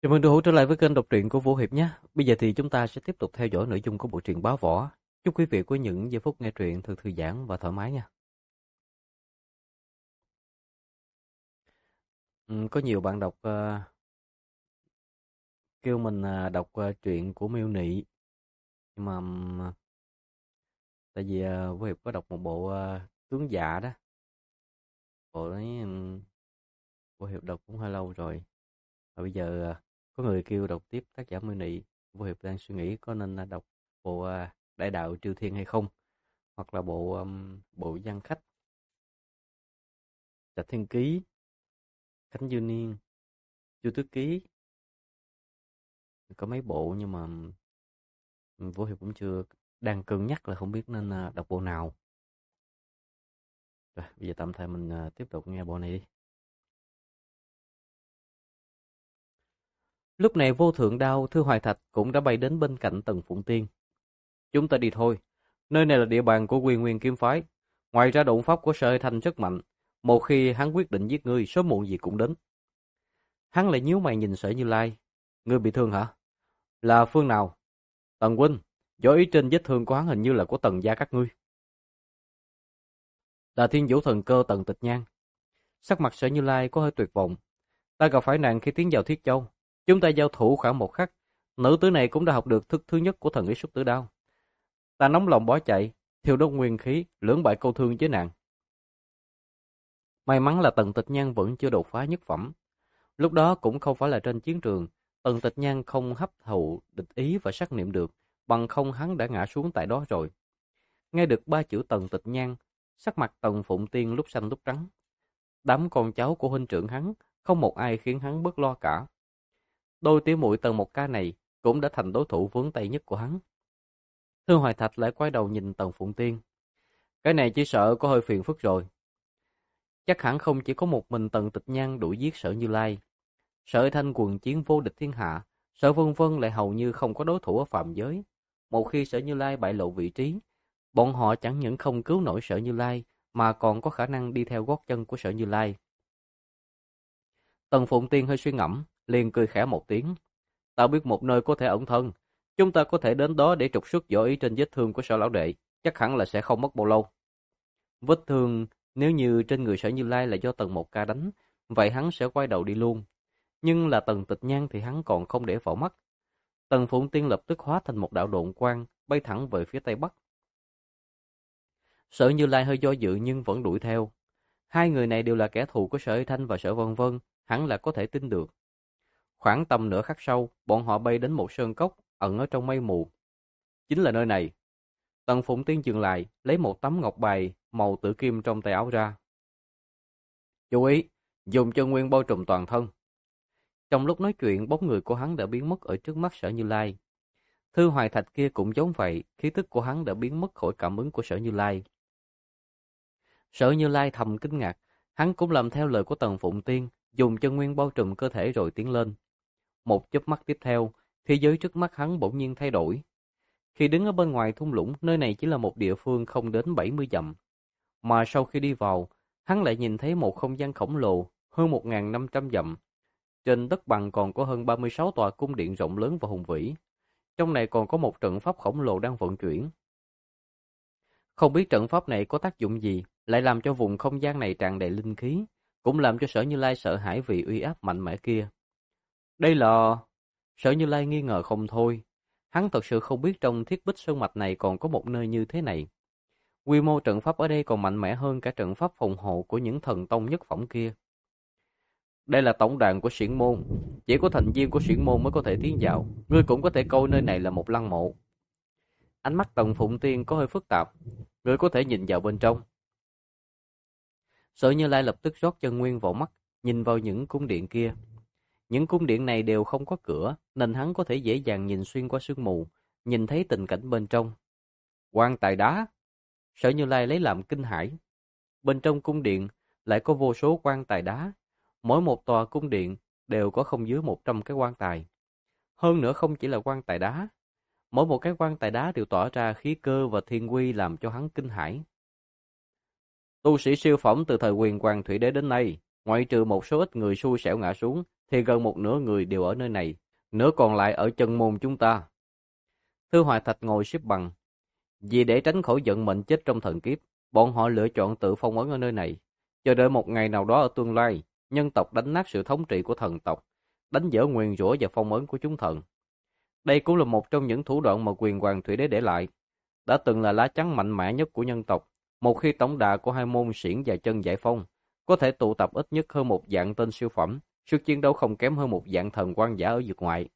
Chào mừng đủ trở lại với kênh đọc truyện của Vũ Hiệp nhé. Bây giờ thì chúng ta sẽ tiếp tục theo dõi nội dung của bộ truyện Bá Võ. Chúc quý vị có những giây phút nghe truyện thật thư giãn và thoải mái nha. Có nhiều bạn đọc kêu mình đọc truyện của Miêu Nị, nhưng mà tại vì Vũ Hiệp có đọc một bộ Tướng Dạ đó. Bộ ấy Vũ Hiệp đọc cũng hơi lâu rồi. Và bây giờ có người kêu đọc tiếp tác giả Miêu Nị. Vũ Hiệp đang suy nghĩ có nên đọc bộ Đại Đạo Triều Thiên hay không, hoặc là bộ Văn Khách, Trạch Thiên Ký, Khánh Dương Niên, Chu Tước Ký. Có mấy bộ nhưng mà Vũ Hiệp cũng chưa, đang cân nhắc là không biết nên đọc bộ nào. Rồi, bây giờ tạm thời mình tiếp tục nghe bộ này đi. Lúc này Vô Thượng Đao, Thư Hoài Thạch cũng đã bay đến bên cạnh Tần Phụng Tiên. Chúng ta đi thôi. Nơi này là địa bàn của Quy Nguyên Kiếm Phái. Ngoài ra độn pháp của Sở Thanh rất mạnh. Một khi hắn quyết định giết ngươi, sớm muộn gì cũng đến. Hắn lại nhíu mày nhìn Sở Như Lai. Ngươi bị thương hả? Là phương nào? Tần huynh, do ý trên vết thương của hắn hình như là của Tần gia các ngươi. Là Thiên Vũ Thần Cơ Tần Tịch Nhan. Sắc mặt Sở Như Lai có hơi tuyệt vọng. Ta gặp phải nạn khi tiến vào Thiết Châu. Chúng ta giao thủ khoảng một khắc. Nữ tử này cũng đã học được thức thứ nhất của thần ý xúc tử đao. Ta nóng lòng bỏ chạy, thiêu đốt nguyên khí, lưỡng bại câu thương với nàng. May mắn là Tần Tịch Nhan vẫn chưa đột phá nhất phẩm. Lúc đó cũng không phải là trên chiến trường. Tần Tịch Nhan không hấp thụ địch ý và sát niệm được, bằng không hắn đã ngã xuống tại đó rồi. Nghe được ba chữ Tần Tịch Nhan, sắc mặt Tần Phụng Tiên lúc xanh lúc trắng. Đám con cháu của huynh trưởng hắn, không một ai khiến hắn bớt lo cả. Đôi tỉ muội Tần Một Ca này cũng đã thành đối thủ vướng tay nhất của hắn. Thư Hoài Thạch lại quay đầu nhìn Tần Phụng Tiên. Cái này chỉ sợ có hơi phiền phức rồi. Chắc hẳn không chỉ có một mình Tần Tịch Nhan đuổi giết Sở Như Lai. Sở Thanh quần chiến vô địch thiên hạ, Sở Vân Vân lại hầu như không có đối thủ ở phàm giới. Một khi Sở Như Lai bại lộ vị trí, bọn họ chẳng những không cứu nổi Sở Như Lai, mà còn có khả năng đi theo gót chân của Sở Như Lai. Tần Phụng Tiên hơi suy ngẫm, liền cười khẽ một tiếng. Ta biết một nơi có thể ẩn thân, chúng ta có thể đến đó để trục xuất võ ý trên vết thương của Sở lão đệ, chắc hẳn là sẽ không mất bao lâu. Vết thương nếu như trên người Sở Như Lai là do Tần Một Ca đánh, vậy hắn sẽ quay đầu đi luôn. Nhưng là Tần Tịch Nhan thì hắn còn không để vào mắt. Tần Phụng Tiên lập tức hóa thành một đạo độn quang, bay thẳng về phía tây bắc. Sở Như Lai hơi do dự nhưng vẫn đuổi theo. Hai người này đều là kẻ thù của Sở Thanh và Sở Vân Vân, hắn là có thể tin được. Khoảng tầm nửa khắc sau, bọn họ bay đến một sơn cốc ẩn ở trong mây mù. Chính là nơi này. Tần Phụng Tiên dừng lại, lấy một tấm ngọc bài màu tử kim trong tay áo ra. Chú ý, dùng chân nguyên bao trùm toàn thân. Trong lúc nói chuyện, bóng người của hắn đã biến mất ở trước mắt Sở Như Lai. Thư Hoài Thạch kia cũng giống vậy, khí tức của hắn đã biến mất khỏi cảm ứng của Sở Như Lai. Sở Như Lai thầm kinh ngạc, hắn cũng làm theo lời của Tần Phụng Tiên, dùng chân nguyên bao trùm cơ thể rồi tiến lên. Một chớp mắt tiếp theo, thế giới trước mắt hắn bỗng nhiên thay đổi. Khi đứng ở bên ngoài thung lũng, nơi này chỉ là một địa phương không đến 70 dặm. Mà sau khi đi vào, hắn lại nhìn thấy một không gian khổng lồ, hơn 1.500 dặm. Trên đất bằng còn có hơn 36 tòa cung điện rộng lớn và hùng vĩ. Trong này còn có một trận pháp khổng lồ đang vận chuyển. Không biết trận pháp này có tác dụng gì, lại làm cho vùng không gian này tràn đầy linh khí, cũng làm cho Sở Như Lai sợ hãi vì uy áp mạnh mẽ kia. Đây là... Sở Như Lai nghi ngờ không thôi. Hắn thật sự không biết trong Thiết Bích Sơn Mạch này còn có một nơi như thế này. Quy mô trận pháp ở đây còn mạnh mẽ hơn cả trận pháp phòng hộ của những thần tông nhất phẩm kia. Đây là tổng đàn của Xiển Môn, chỉ có thành viên của Xiển Môn mới có thể tiến vào. Ngươi cũng có thể coi nơi này là một lăng mộ. Ánh mắt Tần Phụng Tiên có hơi phức tạp, ngươi có thể nhìn vào bên trong. Sở Như Lai lập tức rót chân nguyên vào mắt, nhìn vào những cung điện kia. Những cung điện này đều không có cửa, nên hắn có thể dễ dàng nhìn xuyên qua sương mù, nhìn thấy tình cảnh bên trong. Quan tài đá! Sở Như Lai lấy làm kinh hãi. Bên trong cung điện lại có vô số quan tài đá. Mỗi một tòa cung điện đều có không dưới 100 cái quan tài. Hơn nữa không chỉ là quan tài đá. Mỗi một cái quan tài đá đều tỏa ra khí cơ và thiên uy làm cho hắn kinh hãi. Tu sĩ siêu phẩm từ thời Quyền Hoàng Thủy Đế đến nay, Ngoại trừ một số ít người xui xẻo ngã xuống, thì gần một nửa người đều ở nơi này, nửa còn lại ở chân môn chúng ta. Thư Hoài Thạch ngồi xếp bằng. Vì để tránh khỏi vận mệnh chết trong thần kiếp, bọn họ lựa chọn tự phong ấn ở nơi này, chờ đợi một ngày nào đó ở tương lai, nhân tộc đánh nát sự thống trị của thần tộc, đánh vỡ nguyền rủa và phong ấn của chúng thần. Đây cũng là một trong những thủ đoạn mà quyền hoàng thủy đế để lại, đã từng là lá chắn mạnh mẽ nhất của nhân tộc. Một khi tổng đà của hai môn xiển và chân giải phong, có thể tụ tập ít nhất hơn một vạn tên siêu phẩm, sức chiến đấu không kém hơn một vạn thần quan giả ở vực ngoại.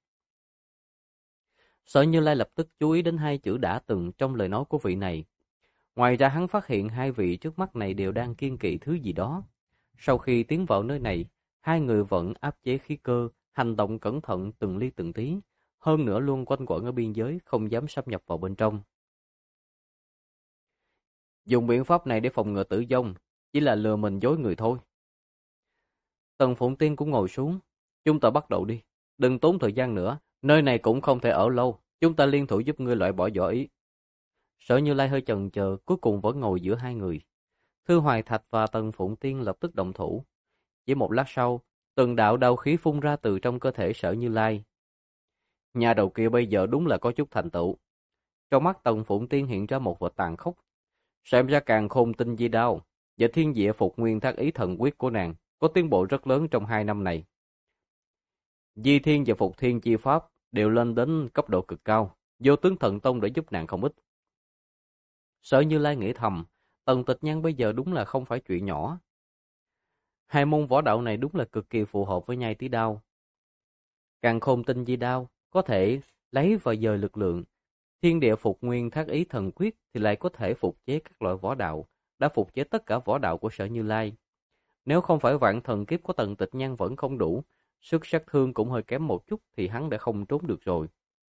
Sở Như Lai lập tức chú ý đến hai chữ đã từng trong lời nói của vị này. Ngoài ra hắn phát hiện hai vị trước mắt này đều đang kiêng kỵ thứ gì đó. Sau khi tiến vào nơi này, hai người vẫn áp chế khí cơ, hành động cẩn thận từng ly từng tí, hơn nữa luôn quanh quẩn ở biên giới, không dám xâm nhập vào bên trong. Dùng biện pháp này để phòng ngừa tử vong, chỉ là lừa mình dối người thôi. Tần Phụng Tiên cũng ngồi xuống. Chúng ta bắt đầu đi, đừng tốn thời gian nữa, nơi này cũng không thể ở lâu, chúng ta liên thủ giúp ngươi loại bỏ võ ý. Sở Như Lai hơi chần chờ, cuối cùng vẫn ngồi giữa hai người. Thư Hoài Thạch và Tần Phụng Tiên lập tức động thủ. Chỉ một lát sau, từng đạo đao khí phun ra từ trong cơ thể Sở Như Lai. Nhà đầu kia bây giờ đúng là có chút thành tựu. Trong mắt Tần Phụng Tiên hiện ra một vật tàn khốc. Xem ra Càn Khôn Tinh Di Đao và Thiên Địa Phục Nguyên Thác Ý Thần Quyết của nàng có tiến bộ rất lớn trong 2 năm này. Di Thiên và Phục Thiên chi pháp đều lên đến cấp độ cực cao, Vô Tướng Thần Tông để giúp nàng không ít. Sở Như Lai nghĩ thầm, Tần Tịch Nhan bây giờ đúng là không phải chuyện nhỏ. Hai môn võ đạo này đúng là cực kỳ phù hợp với Nhai Tí Đao. Càn Khôn Tinh Di Đao có thể lấy và dời lực lượng, Thiên Địa Phục Nguyên Thác Ý Thần Quyết thì lại có thể phục chế các loại võ đạo, đã phục chế tất cả võ đạo của Sở Như Lai. Nếu không phải vạn thần kiếp của Tần Tịch Nhan vẫn không đủ, sức sát thương cũng hơi kém một chút thì hắn đã không trốn được rồi.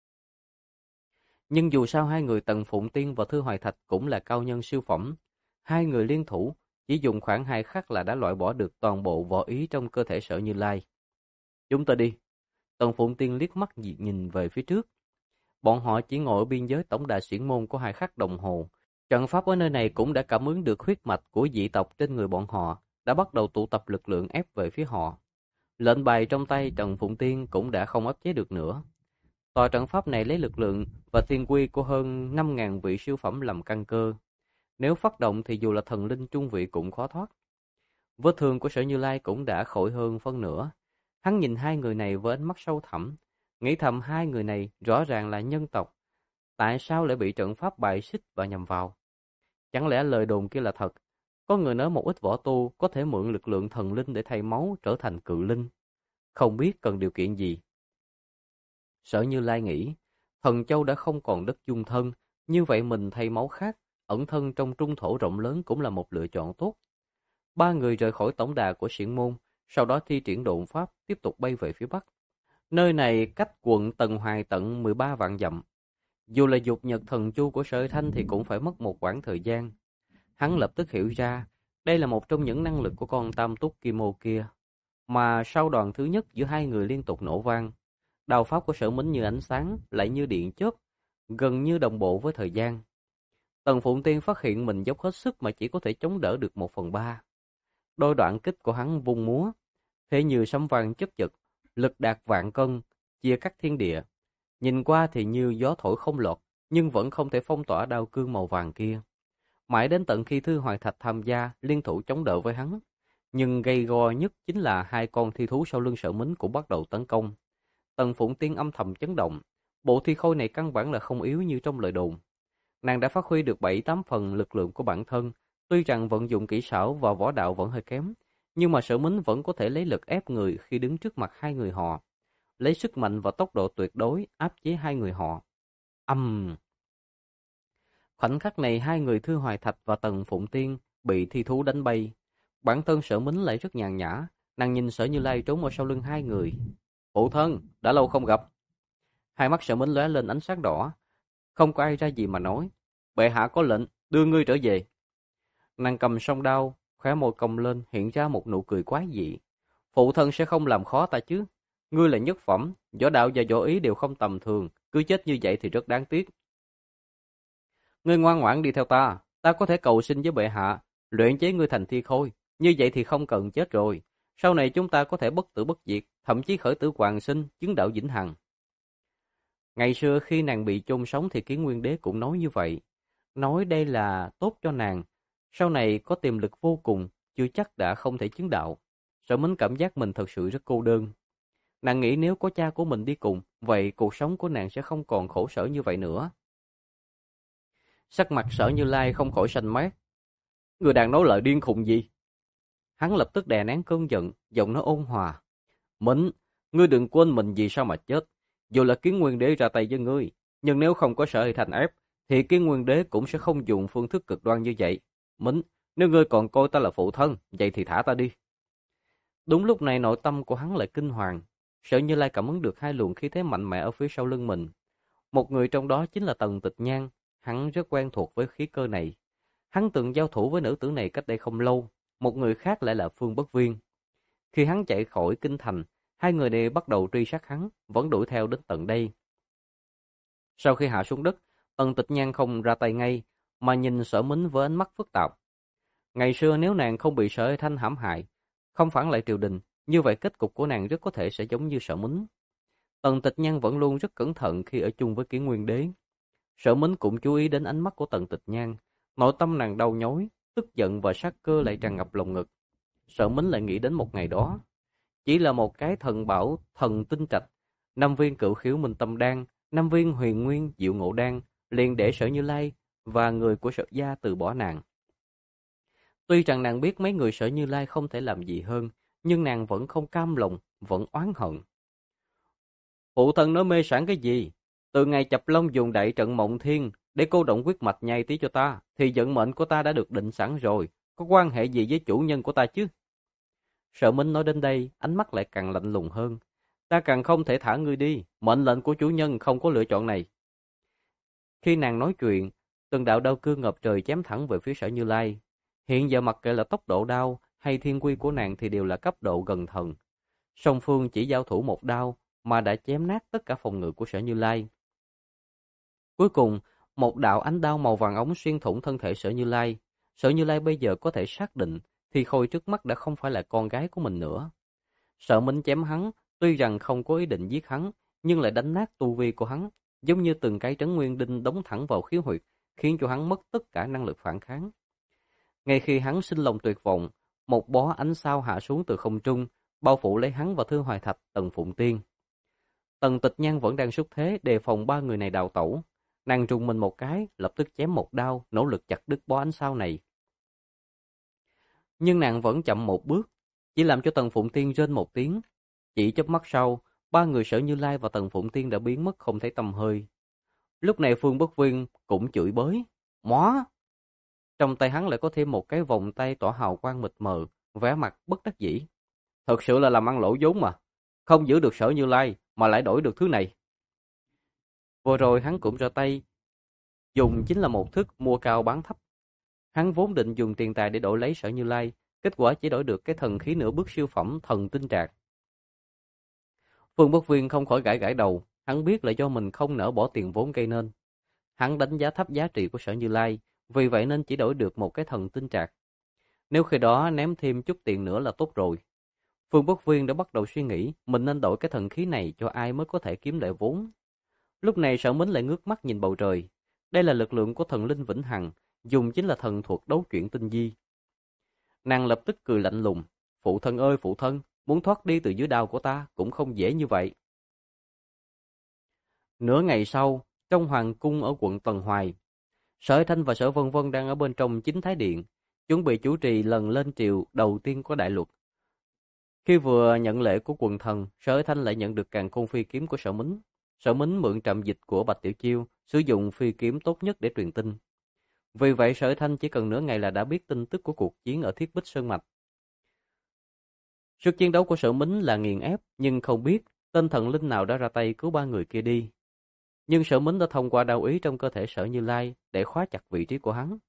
Nhưng dù sao hai người Tần Phụng Tiên và Thư Hoài Thạch cũng là cao nhân siêu phẩm. Hai người liên thủ, chỉ dùng khoảng 2 khắc là đã loại bỏ được toàn bộ võ ý trong cơ thể Sở Như Lai. Chúng ta đi. Tần Phụng Tiên liếc mắt nhìn về phía trước. Bọn họ chỉ ngồi ở biên giới tổng đà xiển môn có 2 khắc đồng hồ. Trận pháp ở nơi này cũng đã cảm ứng được huyết mạch của dị tộc trên người bọn họ, đã bắt đầu tụ tập lực lượng ép về phía họ. Lệnh bài trong tay Tần Phụng Tiên cũng đã không áp chế được nữa. Tòa trận pháp này lấy lực lượng và thiên quy của hơn 5.000 vị siêu phẩm làm căn cơ. Nếu phát động thì dù là thần linh trung vị cũng khó thoát. Vết thương của Sở Như Lai cũng đã khỏi hơn phân nửa. Hắn nhìn hai người này với ánh mắt sâu thẳm, nghĩ thầm hai người này rõ ràng là nhân tộc. Tại sao lại bị trận pháp bài xích và nhầm vào? Chẳng lẽ lời đồn kia là thật? Có người nói một ít võ tu có thể mượn lực lượng thần linh để thay máu trở thành cự linh. Không biết cần điều kiện gì. Sở Như Lai nghĩ, Thần Châu đã không còn đất dung thân, như vậy mình thay máu khác, ẩn thân trong trung thổ rộng lớn cũng là một lựa chọn tốt. Ba người rời khỏi tổng đà của xiển môn, sau đó thi triển độn pháp tiếp tục bay về phía bắc. Nơi này cách quận Tần Hoài tận 13 vạn dặm. Dù là dục nhật thần chu của Sở Thanh thì cũng phải mất một quãng thời gian. Hắn lập tức hiểu ra, đây là một trong những năng lực của con Tam Túc Kim Ô kia. Mà sau đoàn thứ nhất giữa hai người liên tục nổ vang, đao pháp của Sở Mính như ánh sáng, lại như điện chớp, gần như đồng bộ với thời gian. Tần Phụng Tiên phát hiện mình dốc hết sức mà chỉ có thể chống đỡ được 1/3. Đôi đoạn kích của hắn vung múa, thế như sấm vang chớp giật, lực đạt vạn cân, chia cắt thiên địa. Nhìn qua thì như gió thổi không lọt, nhưng vẫn không thể phong tỏa đao cương màu vàng kia. Mãi đến tận khi Thư Hoài Thạch tham gia liên thủ chống đỡ với hắn, nhưng gây go nhất chính là hai con thi thú sau lưng Sở Mính cũng bắt đầu tấn công. Tần Phụng Tiên âm thầm chấn động, bộ thi khôi này căn bản là không yếu như trong lời đồn. Nàng đã phát huy được 7-8 phần lực lượng của bản thân, tuy rằng vận dụng kỹ xảo và võ đạo vẫn hơi kém, nhưng mà Sở Mính vẫn có thể lấy lực ép người khi đứng trước mặt hai người họ, lấy sức mạnh và tốc độ tuyệt đối áp chế hai người họ. Khoảnh khắc này hai người Thư Hoài Thạch và Tần Phụng Tiên bị thi thú đánh bay. Bản thân Sở Mính lại rất nhàn nhã, nàng nhìn Sở Như Lai trốn ở sau lưng hai người. Phụ thân, đã lâu không gặp. Hai mắt Sở Mính lóe lên ánh sáng đỏ. Không có ai ra gì mà nói. Bệ hạ có lệnh, đưa ngươi trở về. Nàng cầm song đao, khóe môi cong lên hiện ra một nụ cười quái dị. Phụ thân sẽ không làm khó ta chứ. Ngươi là nhất phẩm, võ đạo và võ ý đều không tầm thường. Cứ chết như vậy thì rất đáng tiếc. Ngươi ngoan ngoãn đi theo ta. Ta có thể cầu xin với bệ hạ, luyện chế ngươi thành thi khôi. Như vậy thì không cần chết rồi. Sau này chúng ta có thể bất tử bất diệt, thậm chí khởi tử hoàn sinh, chứng đạo vĩnh hằng. Ngày xưa khi nàng bị chôn sống thì Kiến Nguyên Đế cũng nói như vậy. Nói đây là tốt cho nàng. Sau này có tiềm lực vô cùng, chưa chắc đã không thể chứng đạo. Sở Mính cảm giác mình thật sự rất cô đơn. Nàng nghĩ nếu có cha của mình đi cùng, vậy cuộc sống của nàng sẽ không còn khổ sở như vậy nữa. Sắc mặt Sở Như Lai không khỏi xanh mét. Người đang nói lời điên khùng gì? Hắn lập tức đè nén cơn giận, giọng nói ôn hòa. Mính, ngươi đừng quên mình vì sao mà chết. Dù là Kiến Nguyên Đế ra tay với ngươi, nhưng nếu không có Sở Hy Thành ép, thì Kiến Nguyên Đế cũng sẽ không dùng phương thức cực đoan như vậy. Mính, nếu ngươi còn coi ta là phụ thân, vậy thì thả ta đi. Đúng lúc này nội tâm của hắn lại kinh hoàng. Sở Như Lai cảm ứng được hai luồng khí thế mạnh mẽ ở phía sau lưng mình. Một người trong đó chính là Tần Tịch Nhan, hắn rất quen thuộc với khí cơ này. Hắn từng giao thủ với nữ tử này cách đây không lâu, một người khác lại là Phương Bất Viên. Khi hắn chạy khỏi kinh thành, hai người này bắt đầu truy sát hắn, vẫn đuổi theo đến tận đây. Sau khi hạ xuống đất, Tần Tịch Nhan không ra tay ngay, mà nhìn Sở Mính với ánh mắt phức tạp. Ngày xưa nếu nàng không bị Sở Thanh hãm hại, không phản lại triều đình, như vậy kết cục của nàng rất có thể sẽ giống như Sở Mính. Tần Tịch Nhan vẫn luôn rất cẩn thận khi ở chung với Kiến Nguyên Đế. Sở Mính cũng chú ý đến ánh mắt của Tần Tịch Nhan, nội tâm nàng đau nhói, tức giận và sát cơ lại tràn ngập lồng ngực. Sở Mính lại nghĩ đến một ngày đó, chỉ là một cái thần bảo thần tinh trạch, 5 viên cửu khiếu minh tâm đan, 5 viên huyền nguyên diệu ngộ đan, liền để Sở Như Lai và người của Sở gia từ bỏ nàng. Tuy rằng nàng biết mấy người Sở Như Lai không thể làm gì hơn, nhưng nàng vẫn không cam lòng, vẫn oán hận. Phụ thân nói mê sảng cái gì? Từ ngày Chập Long dùng đại trận Mộng Thiên để cô động huyết mạch nhai tí cho ta, thì vận mệnh của ta đã được định sẵn rồi, có quan hệ gì với chủ nhân của ta chứ? Sở Minh nói đến đây, ánh mắt lại càng lạnh lùng hơn. Ta càng không thể thả ngươi đi, mệnh lệnh của chủ nhân không có lựa chọn này. Khi nàng nói chuyện, từng đạo đao cương ngập trời chém thẳng về phía Sở Như Lai. Hiện giờ mặc kệ là tốc độ đao hay thiên quy của nàng thì đều là cấp độ gần thần. Song phương chỉ giao thủ một đao mà đã chém nát tất cả phòng ngự của Sở Như Lai. Cuối cùng, một đạo ánh đao màu vàng ống xuyên thủng thân thể Sở Như Lai. Sở Như Lai bây giờ có thể xác định thì Khôi trước mắt đã không phải là con gái của mình nữa. Sở Minh chém hắn, tuy rằng không có ý định giết hắn, nhưng lại đánh nát tu vi của hắn, giống như từng cái trấn nguyên đinh đóng thẳng vào khiếu huyệt, khiến cho hắn mất tất cả năng lực phản kháng. Ngay khi hắn sinh lòng tuyệt vọng, một bó ánh sao hạ xuống từ không trung, bao phủ lấy hắn và Thư Hoài Thạch, Tần Phụng Tiên. Tần Tịch Nhan vẫn đang xúc thế đề phòng ba người này đào tẩu. Nàng trùng mình một cái, lập tức chém một đao, nỗ lực chặt đứt bó ánh sao này. Nhưng nàng vẫn chậm một bước, chỉ làm cho Tần Phụng Tiên rên một tiếng. Chỉ chớp mắt sau, ba người Sở Như Lai và Tần Phụng Tiên đã biến mất không thấy tăm hơi. Lúc này Phương Bất Viên cũng chửi bới. Móa! Trong tay hắn lại có thêm một cái vòng tay tỏa hào quang mịt mờ, vẻ mặt bất đắc dĩ. Thật sự là làm ăn lỗ vốn mà. Không giữ được Sở Như Lai mà lại đổi được thứ này. Vừa rồi hắn cũng ra tay, dùng chính là một thức mua cao bán thấp. Hắn vốn định dùng tiền tài để đổi lấy Sở Như Lai, kết quả chỉ đổi được cái thần khí nửa bước siêu phẩm thần tinh trạc. Phương Bất Viên không khỏi gãi gãi đầu, hắn biết là do mình không nỡ bỏ tiền vốn gây nên. Hắn đánh giá thấp giá trị của Sở Như Lai, vì vậy nên chỉ đổi được một cái thần tinh trạc. Nếu khi đó ném thêm chút tiền nữa là tốt rồi. Phương Bất Viên đã bắt đầu suy nghĩ mình nên đổi cái thần khí này cho ai mới có thể kiếm lại vốn. Lúc này Sở Mính lại ngước mắt nhìn bầu trời. Đây là lực lượng của thần linh vĩnh hằng, dùng chính là thần thuật đấu chuyển tinh di. Nàng lập tức cười lạnh lùng. Phụ thân ơi phụ thân, muốn thoát đi từ dưới đao của ta cũng không dễ như vậy. Nửa ngày sau, trong hoàng cung ở quận Tần Hoài, Sở Thanh và Sở Vân Vân đang ở bên trong chính thái điện, chuẩn bị chủ trì lần lên triều đầu tiên của đại luật. Khi vừa nhận lễ của quần thần, Sở Thanh lại nhận được càn khôn phi kiếm của Sở Mính. Sở Mính mượn trạm dịch của Bạch Tiểu Chiêu, sử dụng phi kiếm tốt nhất để truyền tin. Vì vậy Sở Thanh chỉ cần nửa ngày là đã biết tin tức của cuộc chiến ở Thiết Bích Sơn Mạch. Sức chiến đấu của Sở Mính là nghiền ép, nhưng không biết tên thần linh nào đã ra tay cứu ba người kia đi. Nhưng Sở Mính đã thông qua đao ý trong cơ thể Sở Như Lai để khóa chặt vị trí của hắn.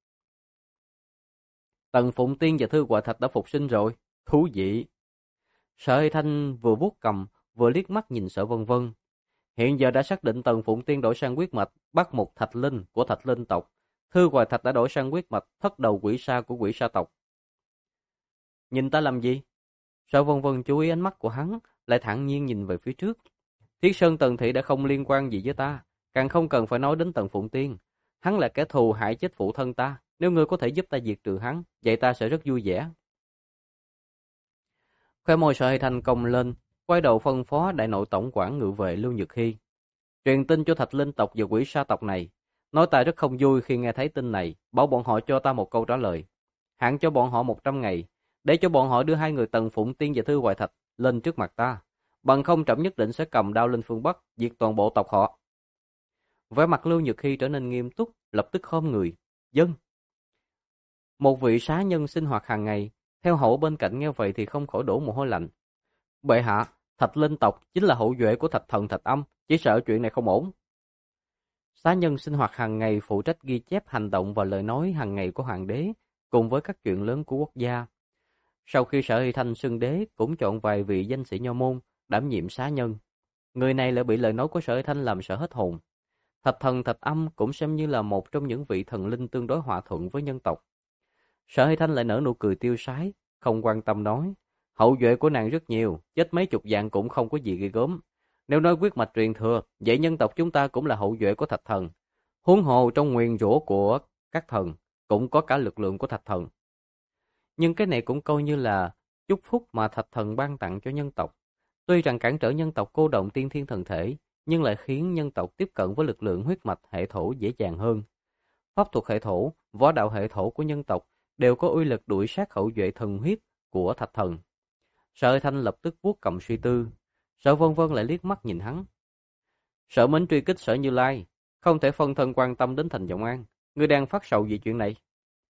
Tần Phụng Tiên và Thư Hoài Thạch đã phục sinh rồi. Thú vị. Sở Thanh vừa vuốt cầm, vừa liếc mắt nhìn Sở Vân Vân. Hiện giờ đã xác định Tần Phụng Tiên đổi sang huyết mạch Bắc Mục Thạch Linh của Thạch Linh tộc. Thư Hoài Thạch đã đổi sang huyết mạch Thất Đầu Quỷ Sa của Quỷ Sa tộc. Nhìn ta làm gì? Sở Vân Vân chú ý ánh mắt của hắn, lại thản nhiên nhìn về phía trước. Thiết Sơn Tần Thị đã không liên quan gì với ta, càng không cần phải nói đến Tần Phụng Tiên. Hắn là kẻ thù hại chết phụ thân ta, nếu ngươi có thể giúp ta diệt trừ hắn, vậy ta sẽ rất vui vẻ. Khóe môi Sở Hy Thanh cong lên, quay đầu phân phó đại nội tổng quản ngự vệ Lưu Nhược Hy. Truyền tin cho Thạch Linh tộc và Quỷ Sa tộc này, nói ta rất không vui khi nghe thấy tin này, bảo bọn họ cho ta một câu trả lời. Hạn cho bọn họ 100 ngày, để cho bọn họ đưa hai người Tần Phụng Tiên và Thư Hoài Thạch lên trước mặt ta. Bằng không trẫm nhất định sẽ cầm đao lên phương Bắc, diệt toàn bộ tộc họ. Vẻ mặt Lưu Nhược Hy trở nên nghiêm túc, lập tức khom người. Dân. Một vị xá nhân sinh hoạt hàng ngày, theo hậu bên cạnh nghe vậy thì không khỏi đổ mồ hôi lạnh. Bệ hạ, Thạch Linh tộc chính là hậu duệ của Thạch Thần Thạch Âm, chỉ sợ chuyện này không ổn. Xá nhân sinh hoạt hàng ngày phụ trách ghi chép hành động và lời nói hàng ngày của hoàng đế, cùng với các chuyện lớn của quốc gia. Sau khi Sở Hy Thanh xưng đế, cũng chọn vài vị danh sĩ nho môn đảm nhiệm xá nhân. Người này lại bị lời nói của Sở Hy Thanh làm sợ hết hồn. Thạch Thần Thạch Âm cũng xem như là một trong những vị thần linh tương đối hòa thuận với nhân tộc. Sở Hy Thanh lại nở nụ cười tiêu sái, không quan tâm nói, hậu duệ của nàng rất nhiều, chết mấy chục vạn cũng không có gì ghê gớm. Nếu nói quyết mạch truyền thừa, vậy nhân tộc chúng ta cũng là hậu duệ của Thạch Thần. Huống hồ trong nguyền rủa của các thần, cũng có cả lực lượng của Thạch Thần. Nhưng cái này cũng coi như là chúc phúc mà Thạch Thần ban tặng cho nhân tộc. Tuy rằng cản trở nhân tộc cô động tiên thiên thần thể, nhưng lại khiến nhân tộc tiếp cận với lực lượng huyết mạch hệ thổ dễ dàng hơn. Pháp thuật hệ thổ, võ đạo hệ thổ của nhân tộc đều có uy lực đuổi sát hậu duệ thần huyết của Thạch Thần. Sở Thanh lập tức vuốt cầm suy tư. Sở Vân Vân lại liếc mắt nhìn hắn. Sở Mến truy kích Sở Như Lai, không thể phân thân quan tâm đến Thành Vọng An. Ngươi đang phát sầu vì chuyện này.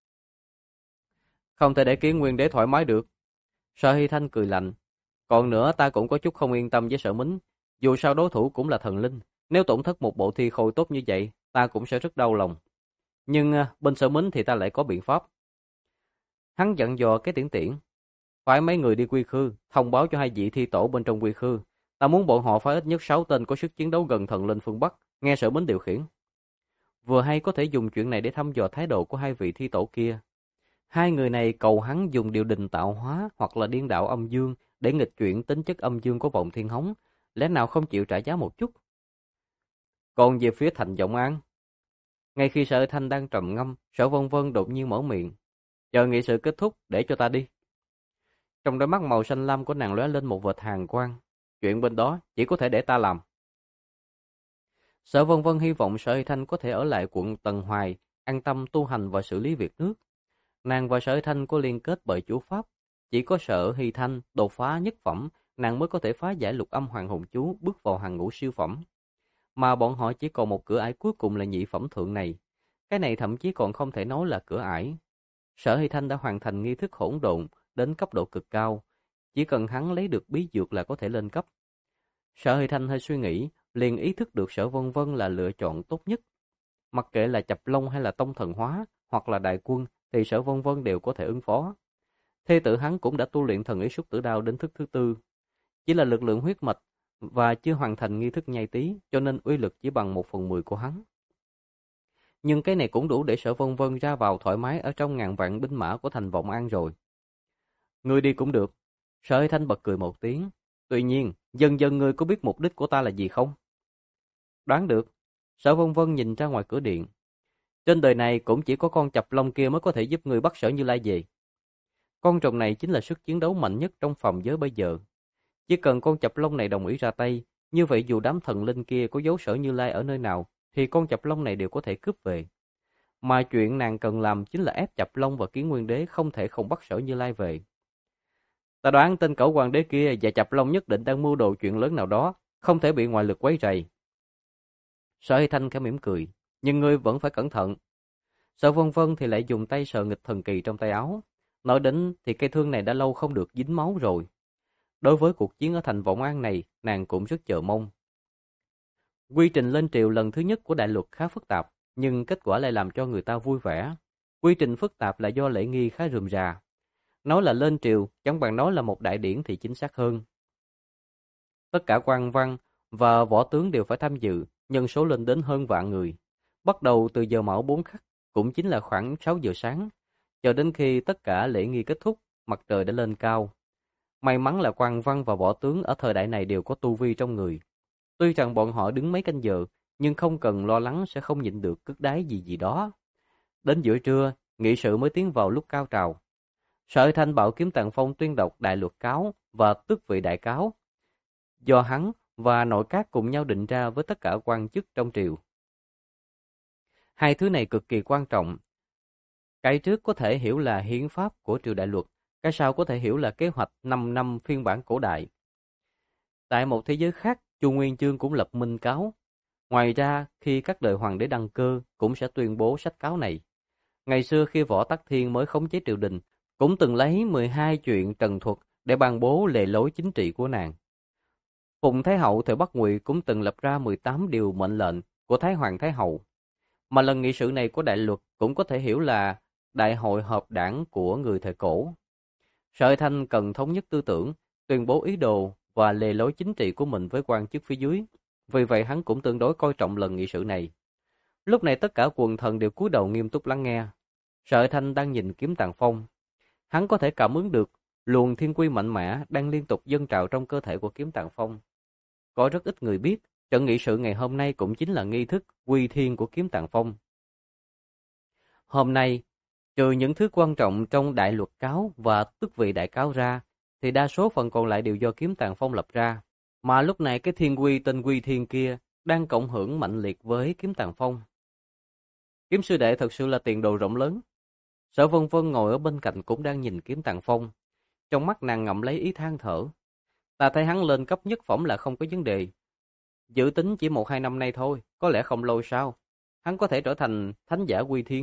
Không thể để Kiến Nguyên Đế thoải mái được. Sở Hy Thanh cười lạnh. Còn nữa ta cũng có chút không yên tâm với Sở Mính. Dù sao đối thủ cũng là thần linh. Nếu tổn thất một bộ thi khôi tốt như vậy, ta cũng sẽ rất đau lòng. Nhưng bên Sở Mính thì ta lại có biện pháp. Hắn dặn dò cái Tiễn Tiễn. Phải mấy người đi Quy Khư, thông báo cho hai vị thi tổ bên trong Quy Khư. Ta muốn bọn họ phải ít nhất 6 tên có sức chiến đấu gần thần linh phương Bắc, nghe Sở Mính điều khiển. Vừa hay có thể dùng chuyện này để thăm dò thái độ của hai vị thi tổ kia. Hai người này cầu hắn dùng điều đình tạo hóa hoặc là điên đạo âm dương để nghịch chuyển tính chất âm dương của vọng thiên hống, lẽ nào không chịu trả giá một chút. Còn về phía Thành Vọng An, ngay khi Sở Thanh đang trầm ngâm, Sở Vân Vân đột nhiên mở miệng, chờ nghị sự kết thúc để cho ta đi. Trong đôi mắt màu xanh lam của nàng lóe lên một vệt hàn quang, chuyện bên đó chỉ có thể để ta làm. Sở Vân Vân hy vọng Sở Thanh có thể ở lại quận Tần Hoài, an tâm tu hành và xử lý việc nước. Nàng và Sở Thanh có liên kết bởi chú pháp, chỉ có Sở Hy Thanh đột phá nhất phẩm, nàng mới có thể phá giải lục âm hoàng hồn chú, bước vào hàng ngũ siêu phẩm. Mà bọn họ chỉ còn một cửa ải cuối cùng là nhị phẩm thượng này. Cái này thậm chí còn không thể nói là cửa ải. Sở Hy Thanh đã hoàn thành nghi thức hỗn độn đến cấp độ cực cao, chỉ cần hắn lấy được bí dược là có thể lên cấp. Sở Hy Thanh hơi suy nghĩ, liền ý thức được Sở Vân Vân là lựa chọn tốt nhất. Mặc kệ là Chập Long hay là Tông Thần Hóa, hoặc là Đại Quân, thì Sở Vân Vân đều có thể ứng phó. Thê tử hắn cũng đã tu luyện thần ý Súc Tử Đao đến thức thứ 4. Chỉ là lực lượng huyết mạch và chưa hoàn thành nghi thức nhai tí, cho nên uy lực chỉ bằng 1/10 của hắn. Nhưng cái này cũng đủ để Sở Vân Vân ra vào thoải mái ở trong ngàn vạn binh mã của Thành Vọng An rồi. Ngươi đi cũng được. Sở Hy Thanh bật cười một tiếng. Tuy nhiên, dần dần ngươi có biết mục đích của ta là gì không? Đoán được. Sở Vân Vân nhìn ra ngoài cửa điện. Trên đời này cũng chỉ có con Chập Long kia mới có thể giúp ngươi bắt Sở Như Lai về. Con rồng này chính là sức chiến đấu mạnh nhất trong phòng giới bây giờ. Chỉ cần con Chập Long này đồng ý ra tay, như vậy dù đám thần linh kia có giấu Sở Như Lai ở nơi nào, thì con Chập Long này đều có thể cướp về. Mà chuyện nàng cần làm chính là ép Chập Long và Kiến Nguyên Đế không thể không bắt Sở Như Lai về. Ta đoán tên cẩu hoàng đế kia và Chập Long nhất định đang mưu đồ chuyện lớn nào đó, không thể bị ngoại lực quấy rầy. Sở Hy Thanh khẽ mỉm cười, nhưng ngươi vẫn phải cẩn thận. Sở Vân Vân thì lại dùng tay sờ nghịch thần kỳ trong tay áo. Nói đến thì cây thương này đã lâu không được dính máu rồi. Đối với cuộc chiến ở thành Vọng An này, nàng cũng rất chờ mong. Quy trình lên triều lần thứ nhất của đại luật khá phức tạp, nhưng kết quả lại làm cho người ta vui vẻ. Quy trình phức tạp là do lễ nghi khá rườm rà. Nói là lên triều, chẳng bằng nói là một đại điển thì chính xác hơn. Tất cả quan văn và võ tướng đều phải tham dự, nhân số lên đến hơn vạn người. Bắt đầu từ giờ mão 4 khắc, cũng chính là khoảng 6 giờ sáng, cho đến khi tất cả lễ nghi kết thúc, mặt trời đã lên cao. May mắn là quan văn và võ tướng ở thời đại này đều có tu vi trong người. Tuy rằng bọn họ đứng mấy canh giờ, nhưng không cần lo lắng sẽ không nhịn được cước đái gì gì đó. Đến giữa trưa, nghị sự mới tiến vào lúc cao trào. Sở Thanh bảo Kiếm Tàng Phong tuyên đọc đại luật cáo và tước vị đại cáo, do hắn và nội các cùng nhau định ra với tất cả quan chức trong triều. Hai thứ này cực kỳ quan trọng. Cái trước có thể hiểu là hiến pháp của triều đại luật, cái sau có thể hiểu là kế hoạch 5 năm phiên bản cổ đại. Tại một thế giới khác, Chu Nguyên Chương cũng lập minh cáo. Ngoài ra, khi các đời hoàng đế đăng cơ cũng sẽ tuyên bố sách cáo này. Ngày xưa khi Võ Tắc Thiên mới khống chế triều đình, cũng từng lấy 12 chuyện trần thuật để ban bố lề lối chính trị của nàng. Phùng Thái Hậu thời Bắc Ngụy cũng từng lập ra 18 điều mệnh lệnh của Thái Hoàng Thái Hậu. Mà lần nghị sự này của đại luật cũng có thể hiểu là đại hội họp đảng của người thời cổ. Sở Thanh cần thống nhất tư tưởng, tuyên bố ý đồ và lề lối chính trị của mình với quan chức phía dưới. Vì vậy hắn cũng tương đối coi trọng lần nghị sự này. Lúc này tất cả quần thần đều cúi đầu nghiêm túc lắng nghe. Sở Thanh đang nhìn Kiếm Tàng Phong. Hắn có thể cảm ứng được luồng thiên quy mạnh mẽ đang liên tục dâng trào trong cơ thể của Kiếm Tàng Phong. Có rất ít người biết, trận nghị sự ngày hôm nay cũng chính là nghi thức quy thiên của Kiếm Tàng Phong. Hôm nay, trừ những thứ quan trọng trong đại luật cáo và tước vị đại cáo ra, thì đa số phần còn lại đều do Kiếm Tàng Phong lập ra. Mà lúc này cái thiên quy tên quy thiên kia đang cộng hưởng mạnh liệt với Kiếm Tàng Phong. Kiếm sư đệ thật sự là tiền đồ rộng lớn. Sở Vân Vân ngồi ở bên cạnh cũng đang nhìn Kiếm Tàng Phong. Trong mắt nàng ngậm lấy ý than thở. Ta thấy hắn lên cấp nhất phẩm là không có vấn đề. Dự tính chỉ 1-2 năm nay thôi, có lẽ không lâu sau. Hắn có thể trở thành thánh giả quy thiên.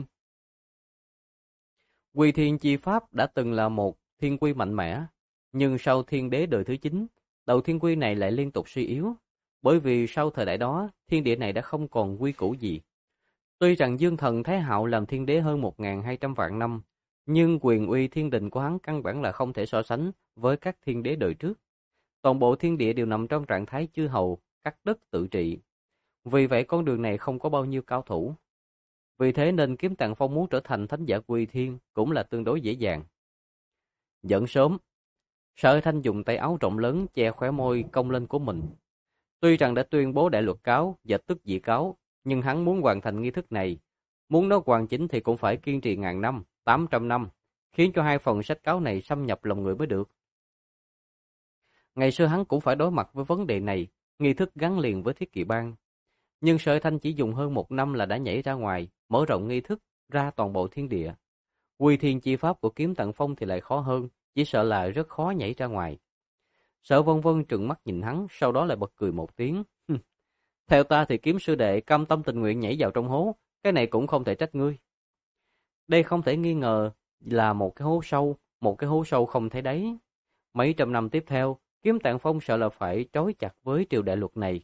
Quy thiên chi pháp đã từng là một thiên quy mạnh mẽ. Nhưng sau thiên đế đời thứ 9, đầu thiên quy này lại liên tục suy yếu. Bởi vì sau thời đại đó, thiên địa này đã không còn quy củ gì. Tuy rằng Dương Thần Thái Hạo làm thiên đế hơn 1.200 vạn năm, nhưng quyền uy thiên đình của hắn căn bản là không thể so sánh với các thiên đế đời trước. Toàn bộ thiên địa đều nằm trong trạng thái chư hầu, cắt đất tự trị. Vì vậy con đường này không có bao nhiêu cao thủ. Vì thế nên Kiếm Tàng Phong muốn trở thành thánh giả quy thiên cũng là tương đối dễ dàng. Dẫn sớm, Sở Thanh dùng tay áo rộng lớn che khóe môi cong lên của mình. Tuy rằng đã tuyên bố đại luật cáo và tước vị cáo, nhưng hắn muốn hoàn thành nghi thức này. Muốn nó hoàn chỉnh thì cũng phải kiên trì 1000 năm, 800 năm, khiến cho hai phần sách cáo này xâm nhập lòng người mới được. Ngày xưa hắn cũng phải đối mặt với vấn đề này, nghi thức gắn liền với thiết kỵ bang. Nhưng Sở Thanh chỉ dùng hơn 1 năm là đã nhảy ra ngoài, mở rộng nghi thức ra toàn bộ thiên địa. Quy thiên chi pháp của Kiếm Tàng Phong thì lại khó hơn, chỉ sợ là rất khó nhảy ra ngoài. Sở Vân Vân trừng mắt nhìn hắn, sau đó lại bật cười một tiếng. Theo ta thì Kiếm sư đệ cam tâm tình nguyện nhảy vào trong hố, cái này cũng không thể trách ngươi. Đây không thể nghi ngờ là một cái hố sâu không thấy đáy. Mấy trăm năm tiếp theo, Kiếm Tàng Phong sợ là phải trói chặt với triều đại luật này.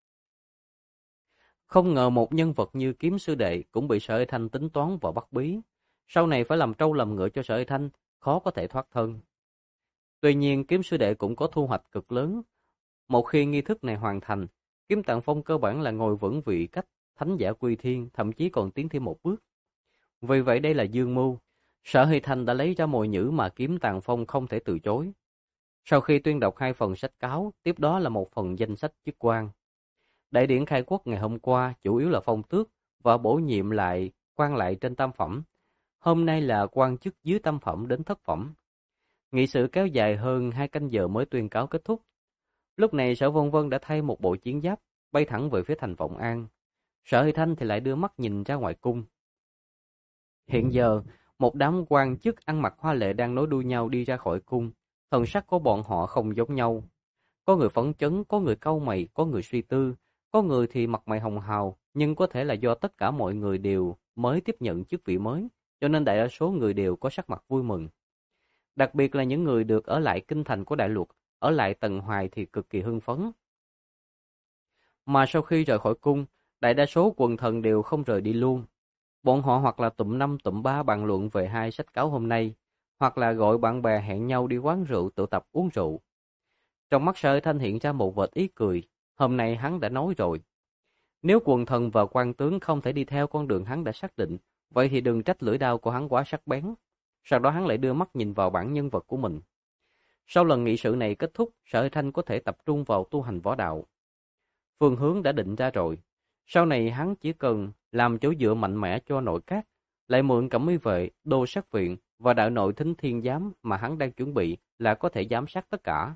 Không ngờ một nhân vật như Kiếm sư đệ cũng bị Sở Thanh tính toán và bắt bí. Sau này phải làm trâu làm ngựa cho Sở Thanh, khó có thể thoát thân. Tuy nhiên Kiếm sư đệ cũng có thu hoạch cực lớn. Một khi nghi thức này hoàn thành, Kiếm Tàng Phong cơ bản là ngồi vững vị cách thánh giả quy thiên, thậm chí còn tiến thêm một bước. Vì vậy đây là dương mưu. Sở Hy Thanh đã lấy ra mồi nhữ mà Kiếm Tàng Phong không thể từ chối. Sau khi tuyên đọc 2 phần sách cáo, tiếp đó là một phần danh sách chức quan. Đại điển khai quốc ngày hôm qua chủ yếu là phong tước và bổ nhiệm lại quan lại trên tam phẩm. Hôm nay là quan chức dưới tam phẩm đến thất phẩm. Nghị sự kéo dài hơn 2 canh giờ mới tuyên cáo kết thúc. Lúc này Sở Vân Vân đã thay một bộ chiến giáp, bay thẳng về phía thành Vọng An. Sở Hy Thanh thì lại đưa mắt nhìn ra ngoài cung. Hiện giờ, một đám quan chức ăn mặc hoa lệ đang nối đuôi nhau đi ra khỏi cung. Thần sắc của bọn họ không giống nhau. Có người phấn chấn, có người cau mày, có người suy tư, có người thì mặt mày hồng hào, nhưng có thể là do tất cả mọi người đều mới tiếp nhận chức vị mới, cho nên đại đa số người đều có sắc mặt vui mừng. Đặc biệt là những người được ở lại kinh thành của đại luật, ở lại Tần Hoài thì cực kỳ hưng phấn. Mà sau khi rời khỏi cung, đại đa số quần thần đều không rời đi luôn. Bọn họ hoặc là tụm 5 tụm 3 bàn luận về 2 sách cáo hôm nay, hoặc là gọi bạn bè hẹn nhau đi quán rượu tụ tập uống rượu. Trong mắt Sở Thanh hiện ra một vệt ý cười, hôm nay hắn đã nói rồi. Nếu quần thần và quan tướng không thể đi theo con đường hắn đã xác định, vậy thì đừng trách lưỡi đao của hắn quá sắc bén. Sau đó hắn lại đưa mắt nhìn vào bản nhân vật của mình. Sau lần nghị sự này kết thúc, Sở Hải Thanh có thể tập trung vào tu hành võ đạo. Phương hướng đã định ra rồi. Sau này hắn chỉ cần làm chỗ dựa mạnh mẽ cho nội các, lại mượn Cẩm Ý vệ, Đô sát viện và Đại nội thính thiên giám mà hắn đang chuẩn bị là có thể giám sát tất cả.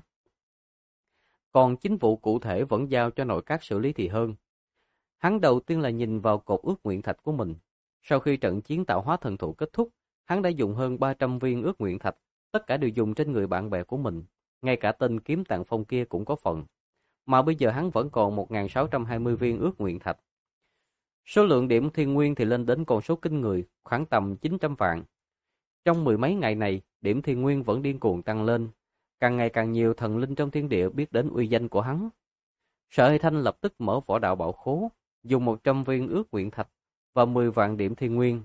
Còn chính vụ cụ thể vẫn giao cho nội các xử lý thì hơn. Hắn đầu tiên là nhìn vào cột ước nguyện thạch của mình. Sau khi trận chiến tạo hóa thần thụ kết thúc, hắn đã dùng hơn 300 viên ước nguyện thạch, tất cả đều dùng trên người bạn bè của mình. Ngay cả tên kiếm tạng phong kia cũng có phần. Mà bây giờ hắn vẫn còn 1.620 viên ước nguyện thạch. Số lượng điểm thiên nguyên thì lên đến con số kinh người, khoảng tầm 900 vạn. Trong mười mấy ngày này, điểm thiên nguyên vẫn điên cuồng tăng lên. Càng ngày càng nhiều thần linh trong thiên địa biết đến uy danh của hắn. Sở Hải Thanh lập tức mở võ đạo bảo khố, dùng 100 viên ước nguyện thạch và 10 vạn điểm thiên nguyên.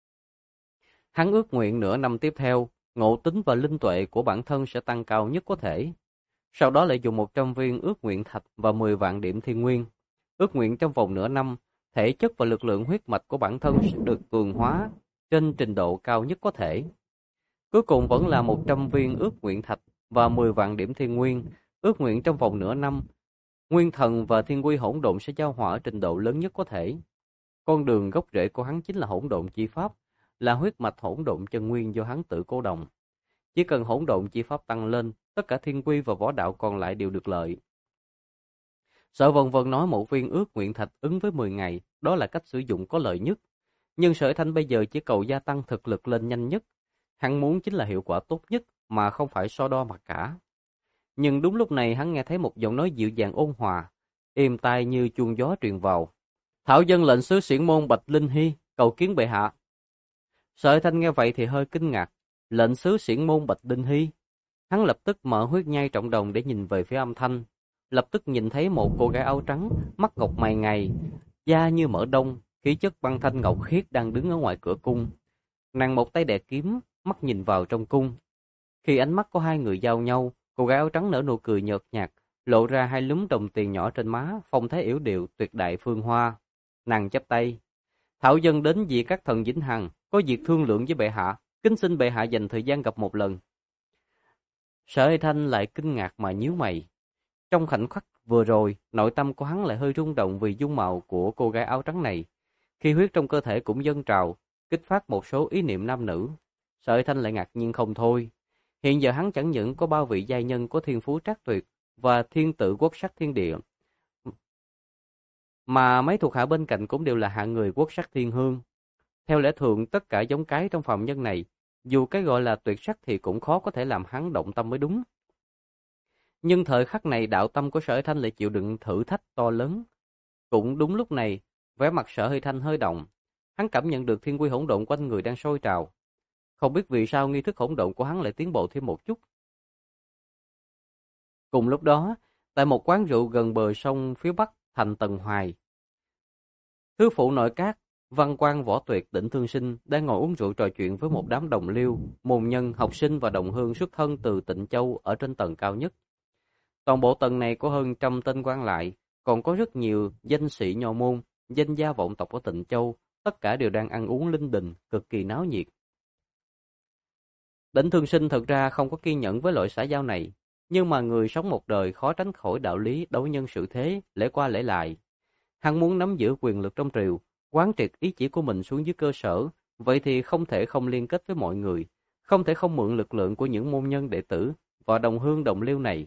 Hắn ước nguyện nửa năm tiếp theo, ngộ tính và linh tuệ của bản thân sẽ tăng cao nhất có thể. Sau đó lại dùng 100 viên ước nguyện thạch và 10 vạn điểm thiên nguyên. Ước nguyện trong vòng nửa năm, thể chất và lực lượng huyết mạch của bản thân sẽ được cường hóa trên trình độ cao nhất có thể. Cuối cùng vẫn là 100 viên ước nguyện thạch và 10 vạn điểm thiên nguyên. Ước nguyện trong vòng nửa năm, nguyên thần và thiên quy hỗn độn sẽ giao hòa ở trình độ lớn nhất có thể. Con đường gốc rễ của hắn chính là hỗn độn chi pháp, là huyết mạch hỗn độn chân nguyên do hắn tự cô đồng. Chỉ cần hỗn độn chi pháp tăng lên, tất cả thiên quy và võ đạo còn lại đều được lợi. Sở Vân Vân nói một viên ước nguyện thạch ứng với 10 ngày, đó là cách sử dụng có lợi nhất. Nhưng Sở Thanh bây giờ chỉ cầu gia tăng thực lực lên nhanh nhất. Hắn muốn chính là hiệu quả tốt nhất mà không phải so đo mặc cả. Nhưng đúng lúc này hắn nghe thấy một giọng nói dịu dàng ôn hòa, êm tai như chuông gió truyền vào. Thảo dân lệnh sứ Xiển Môn Bạch Linh Hy cầu kiến bệ hạ. Sở Thanh nghe vậy thì hơi kinh ngạc. Lệnh sứ Xiển Môn Bạch Linh Hy. Hắn lập tức mở huyết nhai trọng đồng để nhìn về phía âm thanh. Lập tức nhìn thấy một cô gái áo trắng, mắt ngọc mày ngài, da như mỡ đông, khí chất băng thanh ngọc khiết đang đứng ở ngoài cửa cung. Nàng một tay đè kiếm, mắt nhìn vào trong cung. Khi ánh mắt của hai người giao nhau, cô gái áo trắng nở nụ cười nhợt nhạt, lộ ra hai lúm đồng tiền nhỏ trên má, phong thái yểu điệu tuyệt đại phương hoa. Nàng chắp tay, thảo dân đến vì các thần vĩnh hằng, có việc thương lượng với bệ hạ, kính xin bệ hạ dành thời gian gặp một lần. Sở Hải Thanh lại kinh ngạc mà nhíu mày. Trong khoảnh khắc vừa rồi, nội tâm của hắn lại hơi rung động vì dung mạo của cô gái áo trắng này. Khi huyết trong cơ thể cũng dâng trào, kích phát một số ý niệm nam nữ. Sở Hải Thanh lại ngạc nhiên không thôi. Hiện giờ hắn chẳng những có bao vị giai nhân có thiên phú trác tuyệt và thiên tử quốc sắc thiên địa, mà mấy thuộc hạ bên cạnh cũng đều là hạng người quốc sắc thiên hương. Theo lẽ thường, tất cả giống cái trong phàm nhân này, dù cái gọi là tuyệt sắc thì cũng khó có thể làm hắn động tâm mới đúng. Nhưng thời khắc này đạo tâm của Sở Hải Thanh lại chịu đựng thử thách to lớn. Cũng đúng lúc này, vẻ mặt Sở Hải Thanh hơi động. Hắn cảm nhận được thiên quy hỗn độn quanh người đang sôi trào. Không biết vì sao nghi thức hỗn độn của hắn lại tiến bộ thêm một chút. Cùng lúc đó, tại một quán rượu gần bờ sông phía bắc thành Tần Hoài, thứ phụ nội các, văn quan võ tuyệt Đỉnh Thương Sinh đang ngồi uống rượu trò chuyện với một đám đồng liêu, môn nhân, học sinh và đồng hương xuất thân từ Tịnh Châu ở trên tầng cao nhất. Toàn bộ tầng này có hơn 100 tên quan lại, còn có rất nhiều danh sĩ nho môn, danh gia vọng tộc ở Tịnh Châu, tất cả đều đang ăn uống linh đình, cực kỳ náo nhiệt. Đỉnh Thương Sinh thật ra không có kiên nhẫn với loại xã giao này, nhưng mà người sống một đời khó tránh khỏi đạo lý đấu nhân sự thế, lễ qua lễ lại. Hắn muốn nắm giữ quyền lực trong triều, quán triệt ý chỉ của mình xuống dưới cơ sở, vậy thì không thể không liên kết với mọi người, không thể không mượn lực lượng của những môn nhân đệ tử và đồng hương đồng liêu này.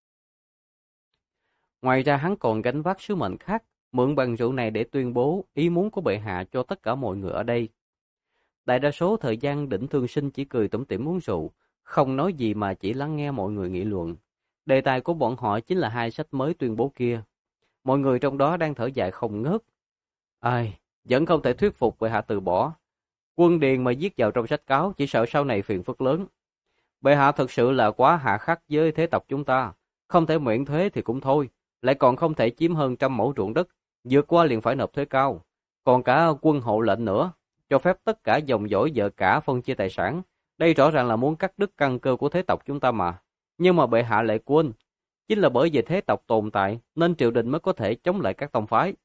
Ngoài ra hắn còn gánh vác sứ mệnh khác, mượn bằng rượu này để tuyên bố ý muốn của bệ hạ cho tất cả mọi người ở đây. Đại đa số thời gian Đỉnh Thương Sinh chỉ cười tủm tỉm uống rượu, không nói gì mà chỉ lắng nghe mọi người nghị luận. Đề tài của bọn họ chính là hai sách mới tuyên bố kia. Mọi người trong đó đang thở dài không ngớt. Ai, vẫn không thể thuyết phục bệ hạ từ bỏ. Quân Điền mà viết vào trong sách cáo chỉ sợ sau này phiền phức lớn. Bệ hạ thực sự là quá hạ khắc với thế tộc chúng ta. Không thể miễn thuế thì cũng thôi, lại còn không thể chiếm hơn 100 mẫu ruộng đất, vượt qua liền phải nộp thuế cao. Còn cả quân hộ lệnh nữa, cho phép tất cả dòng dõi vợ cả phân chia tài sản. Đây rõ ràng là muốn cắt đứt căn cơ của thế tộc chúng ta mà. Nhưng mà bệ hạ lại quên, chính là bởi vì thế tộc tồn tại nên triều đình mới có thể chống lại các tông phái.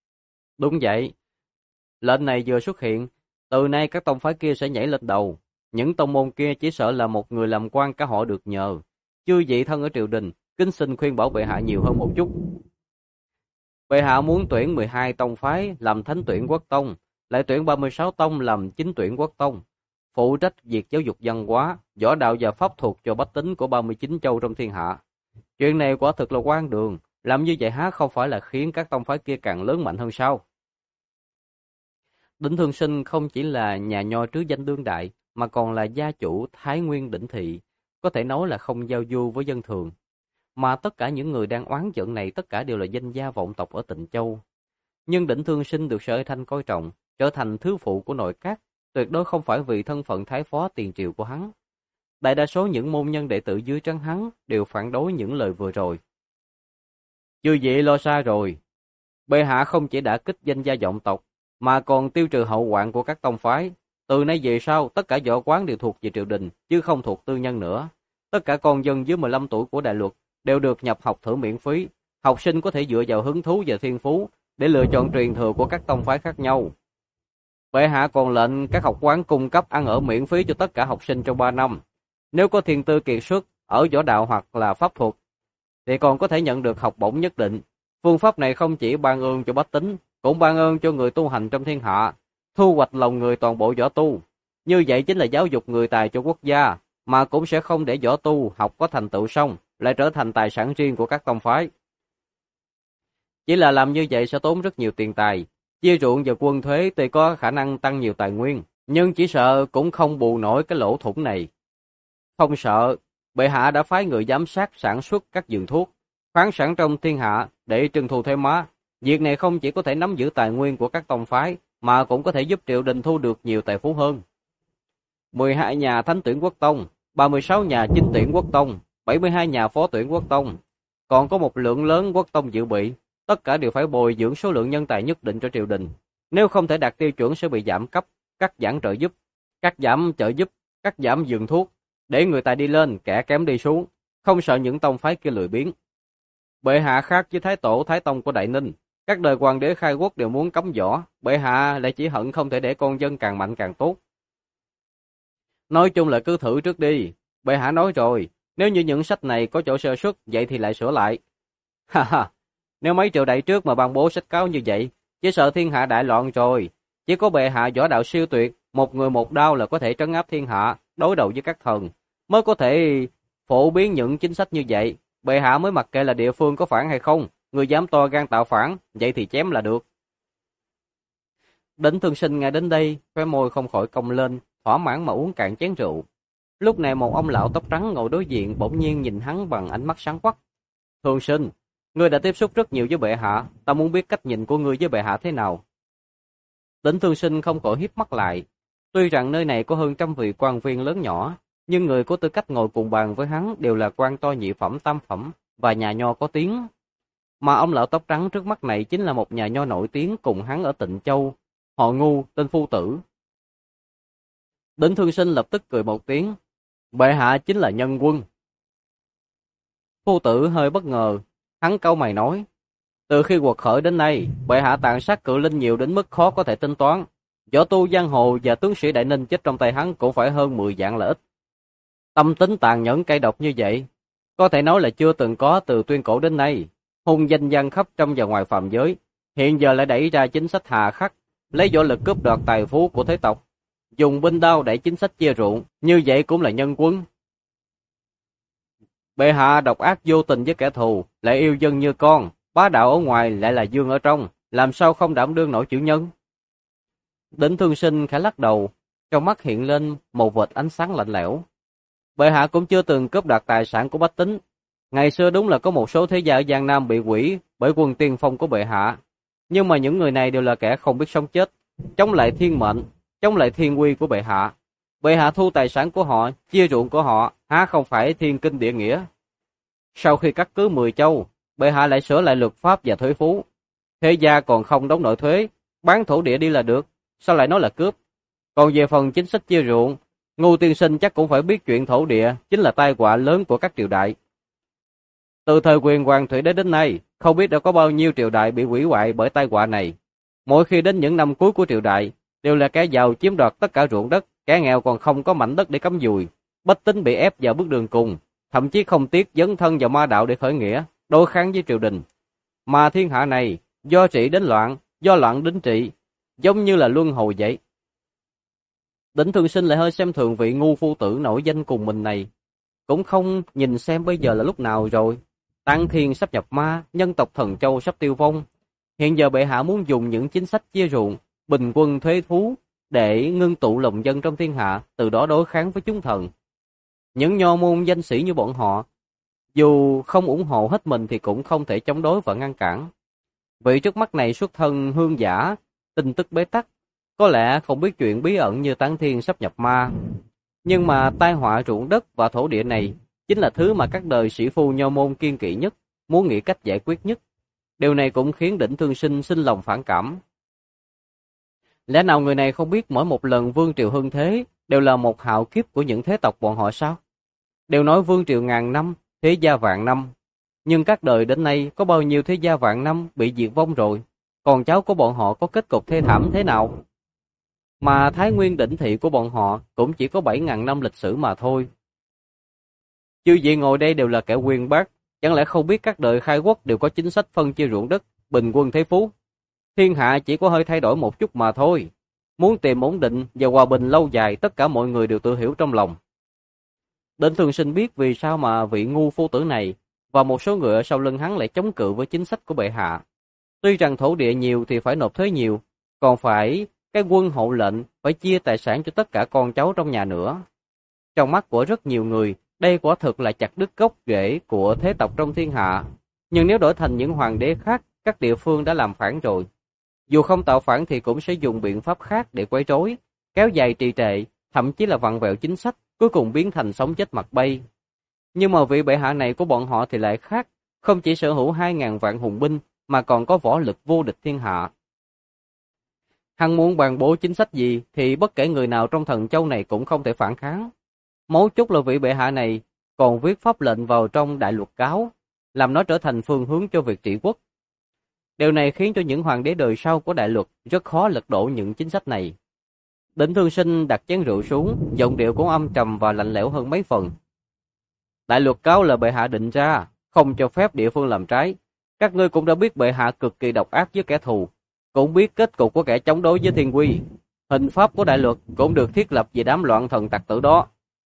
Đúng vậy, lệnh này vừa xuất hiện, từ nay các tông phái kia sẽ nhảy lên đầu. Những tông môn kia chỉ sợ là một người làm quan cả họ được nhờ. Chư vị thân ở triều đình, kính xin khuyên bảo bệ hạ nhiều hơn một chút. Bệ hạ muốn tuyển 12 tông phái làm thánh tuyển quốc tông, lại tuyển 36 tông làm chính tuyển quốc tông, phụ trách việc giáo dục văn hóa, võ đạo và pháp thuật cho bách tính của 39 châu trong thiên hạ. Chuyện này quả thực là quan đường, làm như vậy há không phải là khiến các tông phái kia càng lớn mạnh hơn sao? Đỉnh Thương Sinh không chỉ là nhà nho trứ danh đương đại, mà còn là gia chủ Thái Nguyên Đỉnh Thị, có thể nói là không giao du với dân thường. Mà tất cả những người đang oán giận này tất cả đều là danh gia vọng tộc ở Tịnh Châu. Nhưng Đỉnh Thương Sinh được Sở Thanh coi trọng, trở thành thứ phụ của nội các, tuyệt đối không phải vì thân phận thái phó tiền triều của hắn. Đại đa số những môn nhân đệ tử dưới trắng hắn đều phản đối những lời vừa rồi. Chư vị lo xa rồi. Bệ hạ không chỉ đã kích danh gia vọng tộc, mà còn tiêu trừ hậu hoạn của các tông phái. Từ nay về sau, tất cả võ quán đều thuộc về triều đình, chứ không thuộc tư nhân nữa. Tất cả con dân dưới 15 tuổi của đại luật đều được nhập học thử miễn phí. Học sinh có thể dựa vào hứng thú và thiên phú để lựa chọn truyền thừa của các tông phái khác nhau. Bệ hạ còn lệnh các học quán cung cấp ăn ở miễn phí cho tất cả học sinh trong 3 năm. Nếu có thiên tư kiệt xuất ở võ đạo hoặc là pháp thuật, thì còn có thể nhận được học bổng nhất định. Phương pháp này không chỉ ban ơn cho bách tính, cũng ban ơn cho người tu hành trong thiên hạ, thu hoạch lòng người toàn bộ võ tu. Như vậy chính là giáo dục người tài cho quốc gia, mà cũng sẽ không để võ tu học có thành tựu xong lại trở thành tài sản riêng của các tông phái. Chỉ là làm như vậy sẽ tốn rất nhiều tiền tài, chia ruộng và quân thuế tuy có khả năng tăng nhiều tài nguyên, nhưng chỉ sợ cũng không bù nổi cái lỗ thủng này. Không sợ, bệ hạ đã phái người giám sát sản xuất các vườn thuốc, khoáng sản trong thiên hạ để trưng thu thuế má. Việc này không chỉ có thể nắm giữ tài nguyên của các tông phái, mà cũng có thể giúp triều đình thu được nhiều tài phú hơn. 12 nhà thánh tuyển quốc tông, 36 nhà chính tuyển quốc tông, 72 nhà phó tuyển quốc tông, còn có một lượng lớn quốc tông dự bị, tất cả đều phải bồi dưỡng số lượng nhân tài nhất định cho triều đình. Nếu không thể đạt tiêu chuẩn sẽ bị giảm cấp, cắt giảm trợ giúp, cắt giảm vườn thuốc, để người ta đi lên, kẻ kém đi xuống, không sợ những tông phái kia lười biếng. Bệ hạ khác với Thái Tổ Thái Tông của Đại Ninh, các đời hoàng đế khai quốc đều muốn cấm võ, bệ hạ lại chỉ hận không thể để con dân càng mạnh càng tốt. Nói chung là cứ thử trước đi, bệ hạ nói rồi, nếu như những sách này có chỗ sơ suất, vậy thì lại sửa lại. Ha ha, nếu mấy triều đại trước mà ban bố sách cáo như vậy, chỉ sợ thiên hạ đại loạn rồi. Chỉ có bệ hạ võ đạo siêu tuyệt, một người một đao là có thể trấn áp thiên hạ, đối đầu với các thần, mới có thể phổ biến những chính sách như vậy. Bệ hạ mới mặc kệ là địa phương có phản hay không, người dám to gan tạo phản, vậy thì chém là được. Đỉnh Thương Sinh nghe đến đây, khóe môi không khỏi cong lên, thỏa mãn mà uống cạn chén rượu. Lúc này một ông lão tóc trắng ngồi đối diện bỗng nhiên nhìn hắn bằng ánh mắt sáng quắc. Thương Sinh, ngươi đã tiếp xúc rất nhiều với bệ hạ, ta muốn biết cách nhìn của ngươi với bệ hạ thế nào. Đỉnh Thương Sinh không khỏi híp mắt lại. Tuy rằng nơi này có hơn trăm vị quan viên lớn nhỏ, nhưng người có tư cách ngồi cùng bàn với hắn đều là quan to nhị phẩm tam phẩm và nhà nho có tiếng. Mà ông lão tóc trắng trước mắt này chính là một nhà nho nổi tiếng cùng hắn ở Tịnh Châu, họ Ngu, tên Phu Tử. Đỉnh Thương Sinh lập tức cười một tiếng, bệ hạ chính là nhân quân. Phu Tử hơi bất ngờ, hắn cau mày nói, từ khi quật khởi đến nay, bệ hạ tàn sát cự linh nhiều đến mức khó có thể tính toán. Võ tu giang hồ và tướng sĩ Đại Ninh chết trong tay hắn cũng phải hơn 10 vạn là ít. Tâm tính tàn nhẫn cay độc như vậy, có thể nói là chưa từng có từ tuyên cổ đến nay. Hung danh vang khắp trong và ngoài phàm giới, hiện giờ lại đẩy ra chính sách hà khắc, lấy võ lực cướp đoạt tài phú của thế tộc, dùng binh đao đẩy chính sách chia ruộng, như vậy cũng là nhân quân. Bệ hạ độc ác vô tình với kẻ thù, lại yêu dân như con, bá đạo ở ngoài lại là dương ở trong, làm sao không đảm đương nổi chữ nhân. Đỉnh Thương Sinh khẽ lắc đầu, trong mắt hiện lên một vệt ánh sáng lạnh lẽo. Bệ hạ cũng chưa từng cướp đoạt tài sản của bách tính. Ngày xưa đúng là có một số thế gia ở Giang Nam bị hủy bởi quân tiên phong của bệ hạ, nhưng mà những người này đều là kẻ không biết sống chết, chống lại thiên mệnh, chống lại thiên uy của bệ hạ. Bệ hạ thu tài sản của họ, chia ruộng của họ, há không phải thiên kinh địa nghĩa. Sau khi cắt cứ 10 châu, bệ hạ lại sửa lại luật pháp và thuế phú. Thế gia còn không đóng nợ thuế, bán thổ địa đi là được, sao lại nói là cướp? Còn về phần chính sách chia ruộng, Ngô tiên sinh chắc cũng phải biết chuyện thổ địa chính là tai họa lớn của các triều đại. Từ thời quyền hoàng thủy đế đến nay, không biết đã có bao nhiêu triều đại bị hủy hoại bởi tai họa này. Mỗi khi đến những năm cuối của triều đại, đều là kẻ giàu chiếm đoạt tất cả ruộng đất, kẻ nghèo còn không có mảnh đất để cắm dùi, bách tính bị ép vào bước đường cùng, thậm chí không tiếc dấn thân vào ma đạo để khởi nghĩa, đối kháng với triều đình. Mà thiên hạ này, do trị đến loạn, do loạn đến trị, giống như là luân hồi vậy. Đỉnh Thường Sinh lại hơi xem thường vị ngu phu tử nổi danh cùng mình này, cũng không nhìn xem bây giờ là lúc nào rồi. Tang Thiên sắp nhập ma, nhân tộc Thần Châu sắp tiêu vong. Hiện giờ bệ hạ muốn dùng những chính sách chia ruộng, bình quân thuế thú để ngưng tụ lòng dân trong thiên hạ, từ đó đối kháng với chúng thần. Những nho môn danh sĩ như bọn họ, dù không ủng hộ hết mình thì cũng không thể chống đối và ngăn cản. Vị trước mắt này xuất thân hương giả, tin tức bế tắc, có lẽ không biết chuyện bí ẩn như Tang Thiên sắp nhập ma. Nhưng mà tai họa ruộng đất và thổ địa này chính là thứ mà các đời sĩ phu nho môn kiên kỵ nhất, muốn nghĩ cách giải quyết nhất. Điều này cũng khiến Đỉnh Thương Sinh sinh lòng phản cảm. Lẽ nào người này không biết mỗi một lần vương triều hưng thế đều là một hạo kiếp của những thế tộc bọn họ sao? Đều nói vương triều ngàn năm, thế gia vạn năm. Nhưng các đời đến nay có bao nhiêu thế gia vạn năm bị diệt vong rồi, còn cháu của bọn họ có kết cục thê thảm thế nào? Mà Thái Nguyên đỉnh thị của bọn họ cũng chỉ có 7.000 năm lịch sử mà thôi. Chư vị ngồi đây đều là kẻ uyên bác, chẳng lẽ không biết các đời khai quốc đều có chính sách phân chia ruộng đất, bình quân thế phú? Thiên hạ chỉ có hơi thay đổi một chút mà thôi. Muốn tìm ổn định và hòa bình lâu dài, tất cả mọi người đều tự hiểu trong lòng. Đỉnh Thường Sinh biết vì sao mà vị ngu phu tử này và một số người ở sau lưng hắn lại chống cự với chính sách của bệ hạ. Tuy rằng thổ địa nhiều thì phải nộp thuế nhiều, còn phải cái quân hộ lệnh phải chia tài sản cho tất cả con cháu trong nhà nữa. Trong mắt của rất nhiều người, đây quả thực là chặt đứt gốc rễ của thế tộc trong thiên hạ. Nhưng nếu đổi thành những hoàng đế khác, các địa phương đã làm phản rồi. Dù không tạo phản thì cũng sẽ dùng biện pháp khác để quấy rối, kéo dài trì trệ, thậm chí là vặn vẹo chính sách, cuối cùng biến thành sống chết mặt bay. Nhưng mà vị bệ hạ này của bọn họ thì lại khác, không chỉ sở hữu 2.000 vạn hùng binh mà còn có võ lực vô địch thiên hạ. Hắn muốn ban bố chính sách gì thì bất kể người nào trong Thần Châu này cũng không thể phản kháng. Mấu chốt là vị bệ hạ này còn viết pháp lệnh vào trong đại luật cáo, làm nó trở thành phương hướng cho việc trị quốc. Điều này khiến cho những hoàng đế đời sau của đại luật rất khó lật đổ những chính sách này. Đỉnh Thương Sinh đặt chén rượu xuống, giọng điệu cũng âm trầm và lạnh lẽo hơn mấy phần. Đại luật cáo là bệ hạ định ra, không cho phép địa phương làm trái. Các ngươi cũng đã biết bệ hạ cực kỳ độc ác với kẻ thù, cũng biết kết cục của kẻ chống đối với thiên quy. Hình pháp của đại luật cũng được thiết lập vì đám loạn thần tặc tử đó.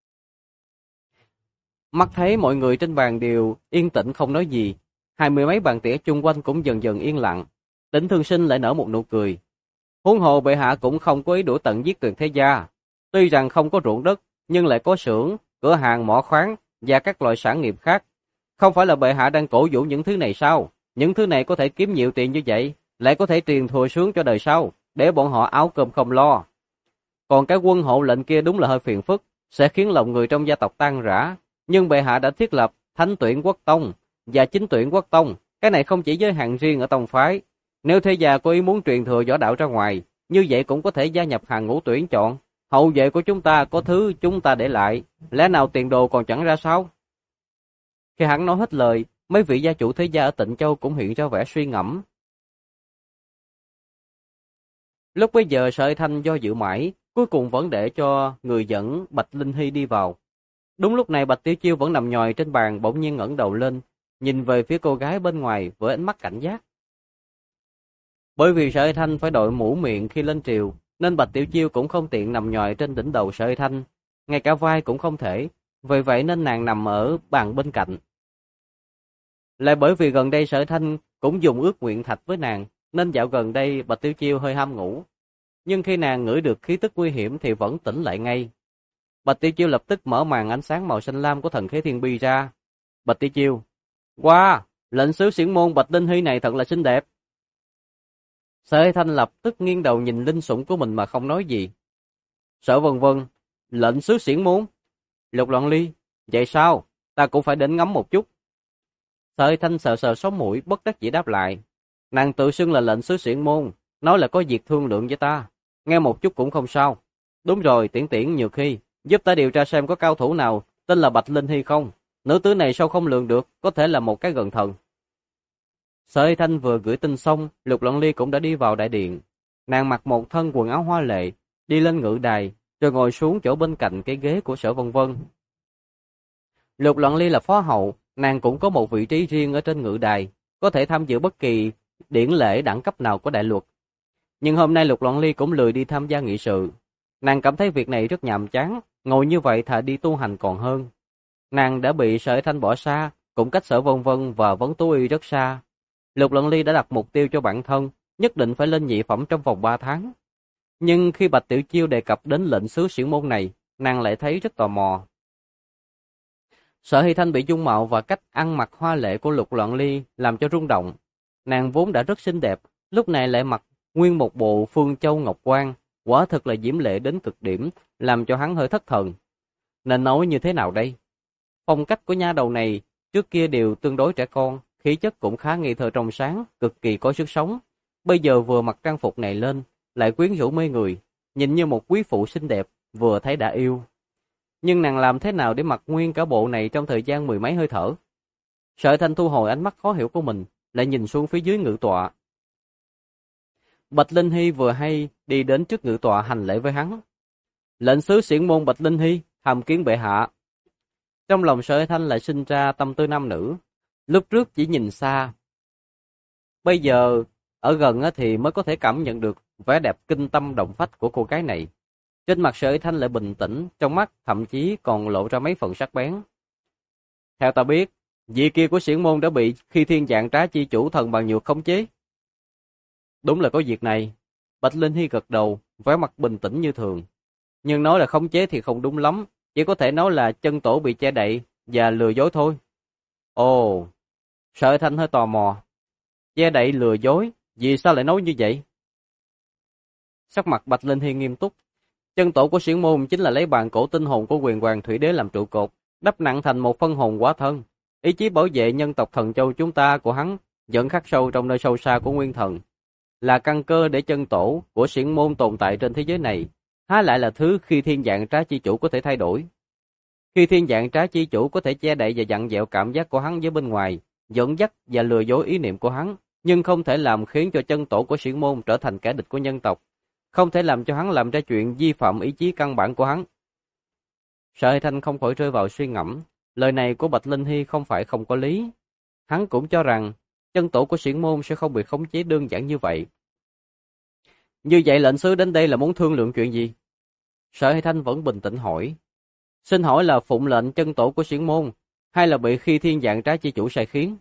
Mắt thấy mọi người trên bàn đều yên tĩnh không nói gì, 20 mấy bàn tỉa chung quanh cũng dần dần yên lặng. Đỉnh Thương Sinh lại nở một nụ cười. Huống hồ bệ hạ cũng không có ý đuổi tận giết tuyệt thế gia. Tuy rằng không có ruộng đất, nhưng lại có xưởng, cửa hàng mỏ khoáng và các loại sản nghiệp khác. Không phải là bệ hạ đang cổ vũ những thứ này sao? Những thứ này có thể kiếm nhiều tiền như vậy, lại có thể truyền thừa xuống cho đời sau, để bọn họ áo cơm không lo. Còn cái quân hộ lệnh kia đúng là hơi phiền phức, sẽ khiến lòng người trong gia tộc tan rã. Nhưng bệ hạ đã thiết lập Thánh Tuyển Quốc Tông và Chính Tuyển Quốc Tông, cái này không chỉ giới hạn riêng ở tông phái. Nếu thế gia có ý muốn truyền thừa võ đạo ra ngoài, như vậy cũng có thể gia nhập hàng ngũ tuyển chọn. Hậu vệ của chúng ta có thứ chúng ta để lại, lẽ nào tiền đồ còn chẳng ra sao? Khi hắn nói hết lời, mấy vị gia chủ thế gia ở Tịnh Châu cũng hiện ra vẻ suy ngẫm. Lúc bấy giờ Sợi Thanh do dự mãi, cuối cùng vẫn để cho người dẫn Bạch Linh Hy đi vào. Đúng lúc này Bạch Tiểu Chiêu vẫn nằm nhòi trên bàn, bỗng nhiên ngẩng đầu lên, nhìn về phía cô gái bên ngoài với ánh mắt cảnh giác. Bởi vì Sợi Thanh phải đội mũ miệng khi lên triều, nên Bạch Tiểu Chiêu cũng không tiện nằm nhòi trên đỉnh đầu Sợi Thanh, ngay cả vai cũng không thể, vì vậy nên nàng nằm ở bàn bên cạnh. Lại bởi vì gần đây Sợi Thanh cũng dùng ước nguyện thạch với nàng, nên dạo gần đây Bạch Tiểu Chiêu hơi ham ngủ. Nhưng khi nàng ngửi được khí tức nguy hiểm thì vẫn tỉnh lại ngay. Bạch Tiểu Chiêu lập tức mở màn ánh sáng màu xanh lam của thần khí thiên bi ra. Bạch Tiểu Chiêu, wow, lệnh sứ xiển môn Bạch Linh Hy này thật là xinh đẹp. Sợi Thanh lập tức nghiêng đầu nhìn linh sủng của mình mà không nói gì. Sở Vân Vân, lệnh sứ xiển môn. Lục Loạn Ly, vậy sao? Ta cũng phải đến ngắm một chút. Sợi Thanh sờ sờ sống mũi, bất đắc dĩ đáp lại. Nàng tự xưng là lệnh sứ xiển môn, nói là có việc thương lượng với ta. Nghe một chút cũng không sao. Đúng rồi, Tiễn Tiễn nhiều khi, giúp ta điều tra xem có cao thủ nào tên là Bạch Linh Hy không. Nữ tử này sao không lường được, có thể là một cái gần thần. Sợi Thanh vừa gửi tin xong, Lục Loạn Ly cũng đã đi vào đại điện. Nàng mặc một thân quần áo hoa lệ, đi lên ngự đài, rồi ngồi xuống chỗ bên cạnh cái ghế của Sở Vân Vân. Lục Loạn Ly là phó hậu, nàng cũng có một vị trí riêng ở trên ngự đài, có thể tham dự bất kỳ điển lễ đẳng cấp nào của đại luật. Nhưng hôm nay Lục Loạn Ly cũng lười đi tham gia nghị sự. Nàng cảm thấy việc này rất nhàm chán, ngồi như vậy thà đi tu hành còn hơn. Nàng đã bị Sở Thanh bỏ xa, cũng cách Sở Vân Vân và Vấn Tú Y rất xa. Lục Loạn Ly đã đặt mục tiêu cho bản thân, nhất định phải lên nhị phẩm trong vòng 3 tháng. Nhưng khi Bạch Tiểu Chiêu đề cập đến lệnh sứ xiển môn này, nàng lại thấy rất tò mò. Sở Hy Thanh bị dung mạo và cách ăn mặc hoa lệ của Lục Loạn Ly làm cho rung động. Nàng vốn đã rất xinh đẹp, lúc này lại mặc nguyên một bộ Phương Châu Ngọc Quan, quả thực là diễm lệ đến cực điểm, làm cho hắn hơi thất thần. Nên nói như thế nào đây? Phong cách của nha đầu này trước kia đều tương đối trẻ con, khí chất cũng khá ngây thơ trong sáng, cực kỳ có sức sống. Bây giờ vừa mặc trang phục này lên, lại quyến rũ mê người, nhìn như một quý phụ xinh đẹp, vừa thấy đã yêu. Nhưng nàng làm thế nào để mặc nguyên cả bộ này trong thời gian mười mấy hơi thở? Sở Thanh thu hồi ánh mắt khó hiểu của mình, lại nhìn xuống phía dưới ngự tọa. Bạch Linh Hy vừa hay đi đến trước ngự tọa hành lễ với hắn. Lệnh sứ xiển môn Bạch Linh Hy, tham kiến bệ hạ. Trong lòng Sở Thanh lại sinh ra tâm tư nam nữ. Lúc trước chỉ nhìn xa, bây giờ ở gần thì mới có thể cảm nhận được vẻ đẹp kinh tâm động phách của cô gái này. Trên mặt Sở Thanh lại bình tĩnh, trong mắt thậm chí còn lộ ra mấy phần sắc bén. Theo ta biết, vị kia của xiển môn đã bị Khi Thiên Dạng Trá chi chủ thần bằng nhược khống chế. Đúng là có việc này. Bạch Linh Hy gật đầu, vẻ mặt bình tĩnh như thường. Nhưng nói là khống chế thì không đúng lắm, chỉ có thể nói là chân tổ bị che đậy và lừa dối thôi. Ồ, Sở Thanh hơi tò mò. Che đậy lừa dối, vì sao lại nói như vậy? Sắc mặt Bạch Linh Hy nghiêm túc. Chân tổ của xiển môn chính là lấy bàn cổ tinh hồn của Quyền Hoàng Thủy Đế làm trụ cột, đắp nặng thành một phân hồn quá thân. Ý chí bảo vệ nhân tộc Thần Châu chúng ta của hắn vẫn khắc sâu trong nơi sâu xa của Nguyên Thần, là căn cơ để chân tổ của xiển môn tồn tại trên thế giới này, há lại là thứ Khi Thiên Dạng Trá chi chủ có thể thay đổi. Khi Thiên Dạng Trá chi chủ có thể che đậy và dặn dẹo cảm giác của hắn với bên ngoài, dẫn dắt và lừa dối ý niệm của hắn, nhưng không thể làm khiến cho chân tổ của xiển môn trở thành kẻ địch của nhân tộc, không thể làm cho hắn làm ra chuyện vi phạm ý chí căn bản của hắn. Sở Hy Thanh không khỏi rơi vào suy ngẫm, lời này của Bạch Linh Hy không phải không có lý. Hắn cũng cho rằng chân tổ của xiển môn sẽ không bị khống chế đơn giản như vậy. Như vậy lệnh sứ đến đây là muốn thương lượng chuyện gì? Sở Hy Thanh vẫn bình tĩnh hỏi. Xin hỏi là phụng lệnh chân tổ của xiển môn, hay là bị Khi Thiên Dạng Trá chi chủ sai khiến?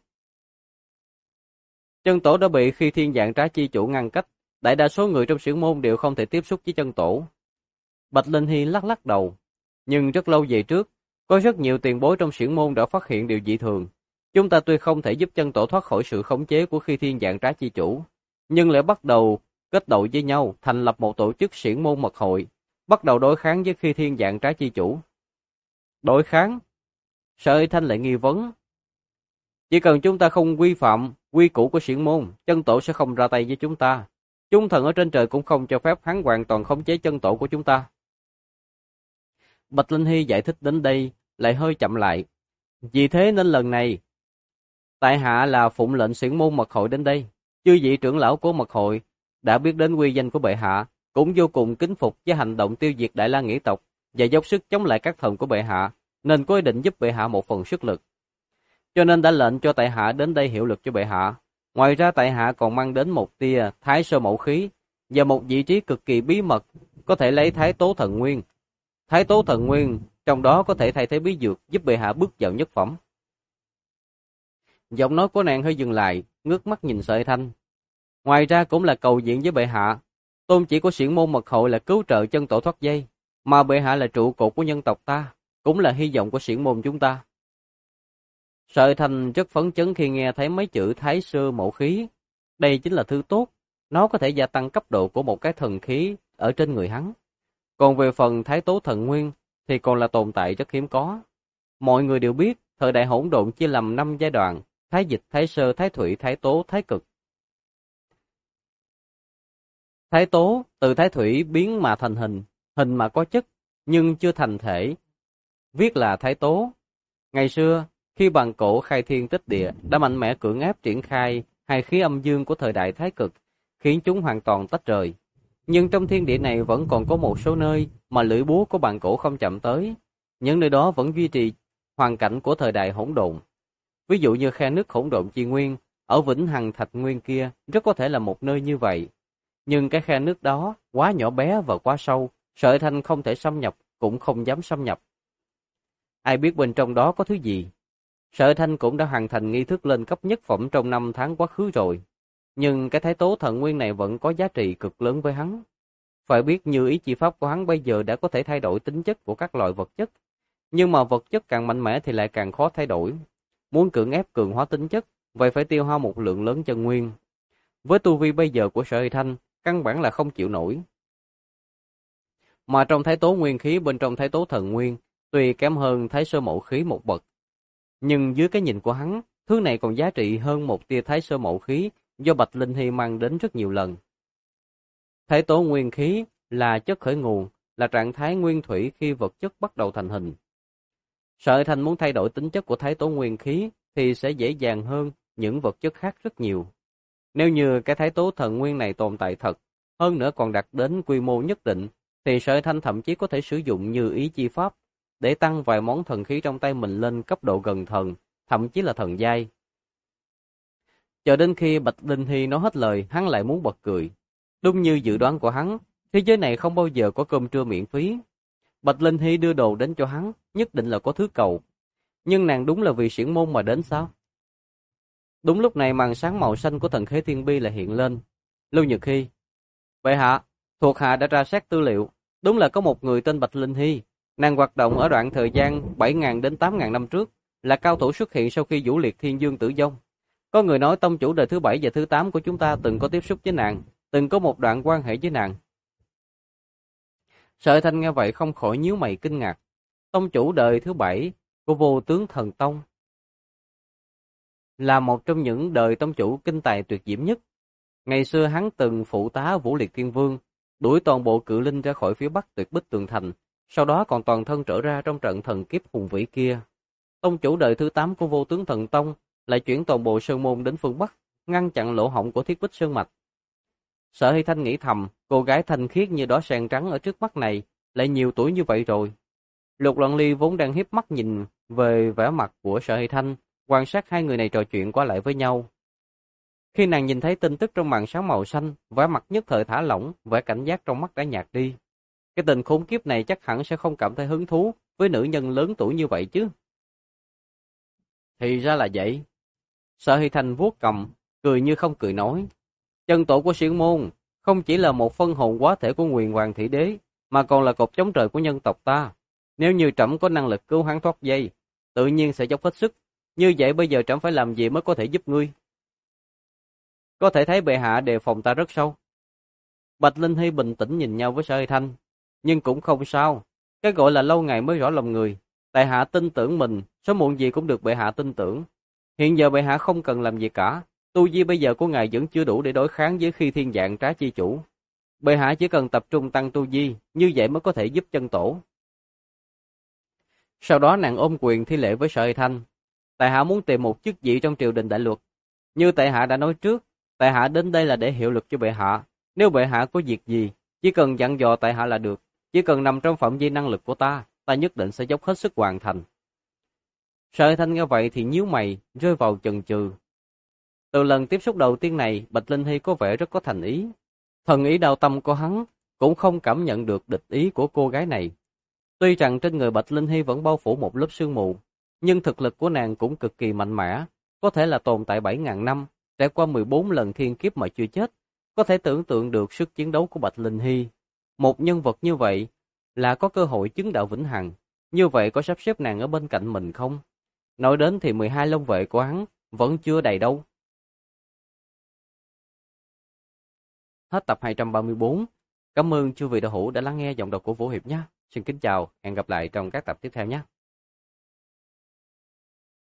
Chân tổ đã bị Khi Thiên Dạng Trá chi chủ ngăn cách, đại đa số người trong xiển môn đều không thể tiếp xúc với chân tổ. Bạch Linh Hy lắc lắc đầu. Nhưng rất lâu về trước, có rất nhiều tiền bối trong xiển môn đã phát hiện điều dị thường. Chúng ta tuy không thể giúp chân tổ thoát khỏi sự khống chế của Khi Thiên Dạng Trá chi chủ, nhưng lại bắt đầu kết đội với nhau, thành lập một tổ chức xiển môn mật hội, bắt đầu đối kháng với Khi Thiên Dạng Trá chi chủ. Đối kháng? Sở Y Thanh lại nghi vấn. Chỉ cần chúng ta không vi phạm quy củ của xiển môn, chân tổ sẽ không ra tay với chúng ta. Chúng thần ở trên trời cũng không cho phép hắn hoàn toàn khống chế chân tổ của chúng ta. Bạch Linh Hy giải thích đến đây, lại hơi chậm lại. Vì thế nên lần này, tại hạ là phụng lệnh xiển môn mật hội đến đây. Chư vị trưởng lão của mật hội đã biết đến uy danh của bệ hạ, cũng vô cùng kính phục với hành động tiêu diệt Đại La Nghĩ tộc và dốc sức chống lại các thần của bệ hạ, nên có ý định giúp bệ hạ một phần sức lực. Cho nên đã lệnh cho tại hạ đến đây hiệu lực cho bệ hạ. Ngoài ra tại hạ còn mang đến một tia thái sơ mẫu khí và một vị trí cực kỳ bí mật, có thể lấy thái tố thần nguyên. Thái tố thần nguyên trong đó có thể thay thế bí dược, giúp bệ hạ bước vào nhất phẩm. Giọng nói của nàng hơi dừng lại, ngước mắt nhìn Sở Thanh. Ngoài ra cũng là cầu viện với bệ hạ. Tôn chỉ của xiển môn mật hội là cứu trợ chân tổ thoát dây, mà bệ hạ là trụ cột của nhân tộc ta, cũng là hy vọng của xiển môn chúng ta. Sở Thanh rất phấn chấn khi nghe thấy mấy chữ thái sơ mẫu khí. Đây chính là thứ tốt, nó có thể gia tăng cấp độ của một cái thần khí ở trên người hắn. Còn về phần thái tố thần nguyên thì còn là tồn tại rất hiếm có. Mọi người đều biết, thời đại hỗn độn chia làm 5 giai đoạn: thái dịch, thái sơ, thái thủy, thái tố, thái cực. Thái tố từ thái thủy biến mà thành hình, hình mà có chất nhưng chưa thành thể, viết là thái tố. Ngày xưa, khi bàn cổ khai thiên tích địa đã mạnh mẽ cưỡng ép triển khai hai khí âm dương của thời đại thái cực, khiến chúng hoàn toàn tách rời. Nhưng trong thiên địa này vẫn còn có một số nơi mà lưỡi búa của bàn cổ không chạm tới. Những nơi đó vẫn duy trì hoàn cảnh của thời đại hỗn độn. Ví dụ như khe nước hỗn độn chi nguyên, ở Vĩnh Hằng Thạch Nguyên kia, rất có thể là một nơi như vậy. Nhưng cái khe nước đó quá nhỏ bé và quá sâu, Sợi Thanh không thể xâm nhập, cũng không dám xâm nhập. Ai biết bên trong đó có thứ gì? Sợi Thanh cũng đã hoàn thành nghi thức lên cấp nhất phẩm trong 5 tháng quá khứ rồi. Nhưng cái Thái Tố Thần Nguyên này vẫn có giá trị cực lớn với hắn. Phải biết như ý chi pháp của hắn bây giờ đã có thể thay đổi tính chất của các loại vật chất. Nhưng mà vật chất càng mạnh mẽ thì lại càng khó thay đổi. Muốn cưỡng ép cường hóa tính chất, vậy phải tiêu hao một lượng lớn chân nguyên. Với tu vi bây giờ của Sợi Thanh, căn bản là không chịu nổi. Mà trong Thái Tố Nguyên khí bên trong Thái Tố Thần Nguyên, tuy kém hơn Thái Sơ Mậu khí một bậc, nhưng dưới cái nhìn của hắn, thứ này còn giá trị hơn một tia Thái Sơ Mậu khí do Bạch Linh Hy mang đến rất nhiều lần. Thái Tố Nguyên khí là chất khởi nguồn, là trạng thái nguyên thủy khi vật chất bắt đầu thành hình. Sợi Thanh muốn thay đổi tính chất của Thái Tố Nguyên khí thì sẽ dễ dàng hơn những vật chất khác rất nhiều. Nếu như cái Thái Tố Thần Nguyên này tồn tại thật, hơn nữa còn đạt đến quy mô nhất định, thì Sợi Thanh thậm chí có thể sử dụng như ý chi pháp để tăng vài món thần khí trong tay mình lên cấp độ gần thần, thậm chí là thần giai. Chờ đến khi Bạch Linh Hy nói hết lời, hắn lại muốn bật cười. Đúng như dự đoán của hắn, thế giới này không bao giờ có cơm trưa miễn phí. Bạch Linh Hy đưa đồ đến cho hắn, nhất định là có thứ cầu. Nhưng nàng đúng là vì Xiển Môn mà đến sao? Đúng lúc này màn sáng màu xanh của thần khế thiên bi lại hiện lên. Lưu Nhật Hy: Bệ hạ, thuộc hạ đã tra xét tư liệu. Đúng là có một người tên Bạch Linh Hy. Nàng hoạt động ở đoạn thời gian 7.000 đến 8.000 năm trước, là cao thủ xuất hiện sau khi Vũ Liệt Thiên Dương tử vong. Có người nói tông chủ đời thứ 7 và thứ 8 của chúng ta từng có tiếp xúc với nàng, từng có một đoạn quan hệ với nàng. Sợi Thanh nghe vậy không khỏi nhíu mày kinh ngạc. Tông chủ đời thứ 7 của Vô Tướng Thần Tông là một trong những đời tông chủ kinh tài tuyệt diễm nhất. Ngày xưa hắn từng phụ tá Vũ Liệt Thiên Vương, đuổi toàn bộ cự linh ra khỏi phía bắc Tuyệt Bích Tường Thành, sau đó còn toàn thân trở ra trong trận thần kiếp hùng vĩ kia. Tông chủ đời thứ 8 của Vô Tướng Thần Tông lại chuyển toàn bộ sơn môn đến phương bắc, ngăn chặn lỗ hổng của Thiết Bích Sơn Mạch. Sở Hy Thanh nghĩ thầm, cô gái thanh khiết như đóa sen trắng ở trước mắt này, lại nhiều tuổi như vậy rồi. Lục Loan Ly vốn đang hiếp mắt nhìn về vẻ mặt của Sở Hy Thanh, quan sát hai người này trò chuyện qua lại với nhau. Khi nàng nhìn thấy tin tức trong màn sáng màu xanh, vẻ mặt nhất thời thả lỏng, vẻ cảnh giác trong mắt đã nhạt đi. Cái tình khốn kiếp này chắc hẳn sẽ không cảm thấy hứng thú với nữ nhân lớn tuổi như vậy chứ. Thì ra là vậy. Sở Hy Thanh vuốt cầm, cười như không cười nói. Chân tổ của Xiển Môn không chỉ là một phân hồn quá thể của Nguyền Hoàng Thị Đế, mà còn là cột chống trời của nhân tộc ta. Nếu như trẫm có năng lực cứu hắn thoát dây, tự nhiên sẽ dốc hết sức. Như vậy bây giờ trẫm phải làm gì mới có thể giúp ngươi? Có thể thấy bệ hạ đề phòng ta rất sâu. Bạch Linh Hy bình tĩnh nhìn nhau với Sở Hy Thanh. Nhưng cũng không sao. Cái gọi là lâu ngày mới rõ lòng người. Tại hạ tin tưởng mình, sớm muộn gì cũng được bệ hạ tin tưởng. Hiện giờ bệ hạ không cần làm gì cả. Tu vi bây giờ của ngài vẫn chưa đủ để đối kháng với Khi Thiên Dạng Trá Chi Chủ. Bệ hạ chỉ cần tập trung tăng tu vi, như vậy mới có thể giúp chân tổ. Sau đó nàng ôm quyền thi lễ với Sở Hy Thanh. Tại hạ muốn tìm một chức vị trong triều đình đại luật. Như tại hạ đã nói trước, tại hạ đến đây là để hiệu lực cho bệ hạ. Nếu bệ hạ có việc gì, chỉ cần dặn dò tại hạ là được. Chỉ cần nằm trong phạm vi năng lực của ta, ta nhất định sẽ dốc hết sức hoàn thành. Sở Hy Thanh nghe vậy thì nhíu mày, rơi vào chần chừ. Từ lần tiếp xúc đầu tiên này, Bạch Linh Hy có vẻ rất có thành ý. Thần ý đạo tâm của hắn cũng không cảm nhận được địch ý của cô gái này. Tuy rằng trên người Bạch Linh Hy vẫn bao phủ một lớp sương mù, nhưng thực lực của nàng cũng cực kỳ mạnh mẽ, có thể là tồn tại 7.000 năm, trải qua 14 lần thiên kiếp mà chưa chết. Có thể tưởng tượng được sức chiến đấu của Bạch Linh Hy. Một nhân vật như vậy là có cơ hội chứng đạo vĩnh hằng. Như vậy có sắp xếp nàng ở bên cạnh mình không? Nói đến thì 12 long vệ của hắn vẫn chưa đầy đâu. Hết tập 234. Cảm ơn chư vị đạo hữu đã lắng nghe giọng đọc của Vũ Hiệp nhé. Xin kính chào, hẹn gặp lại trong các tập tiếp theo nhé.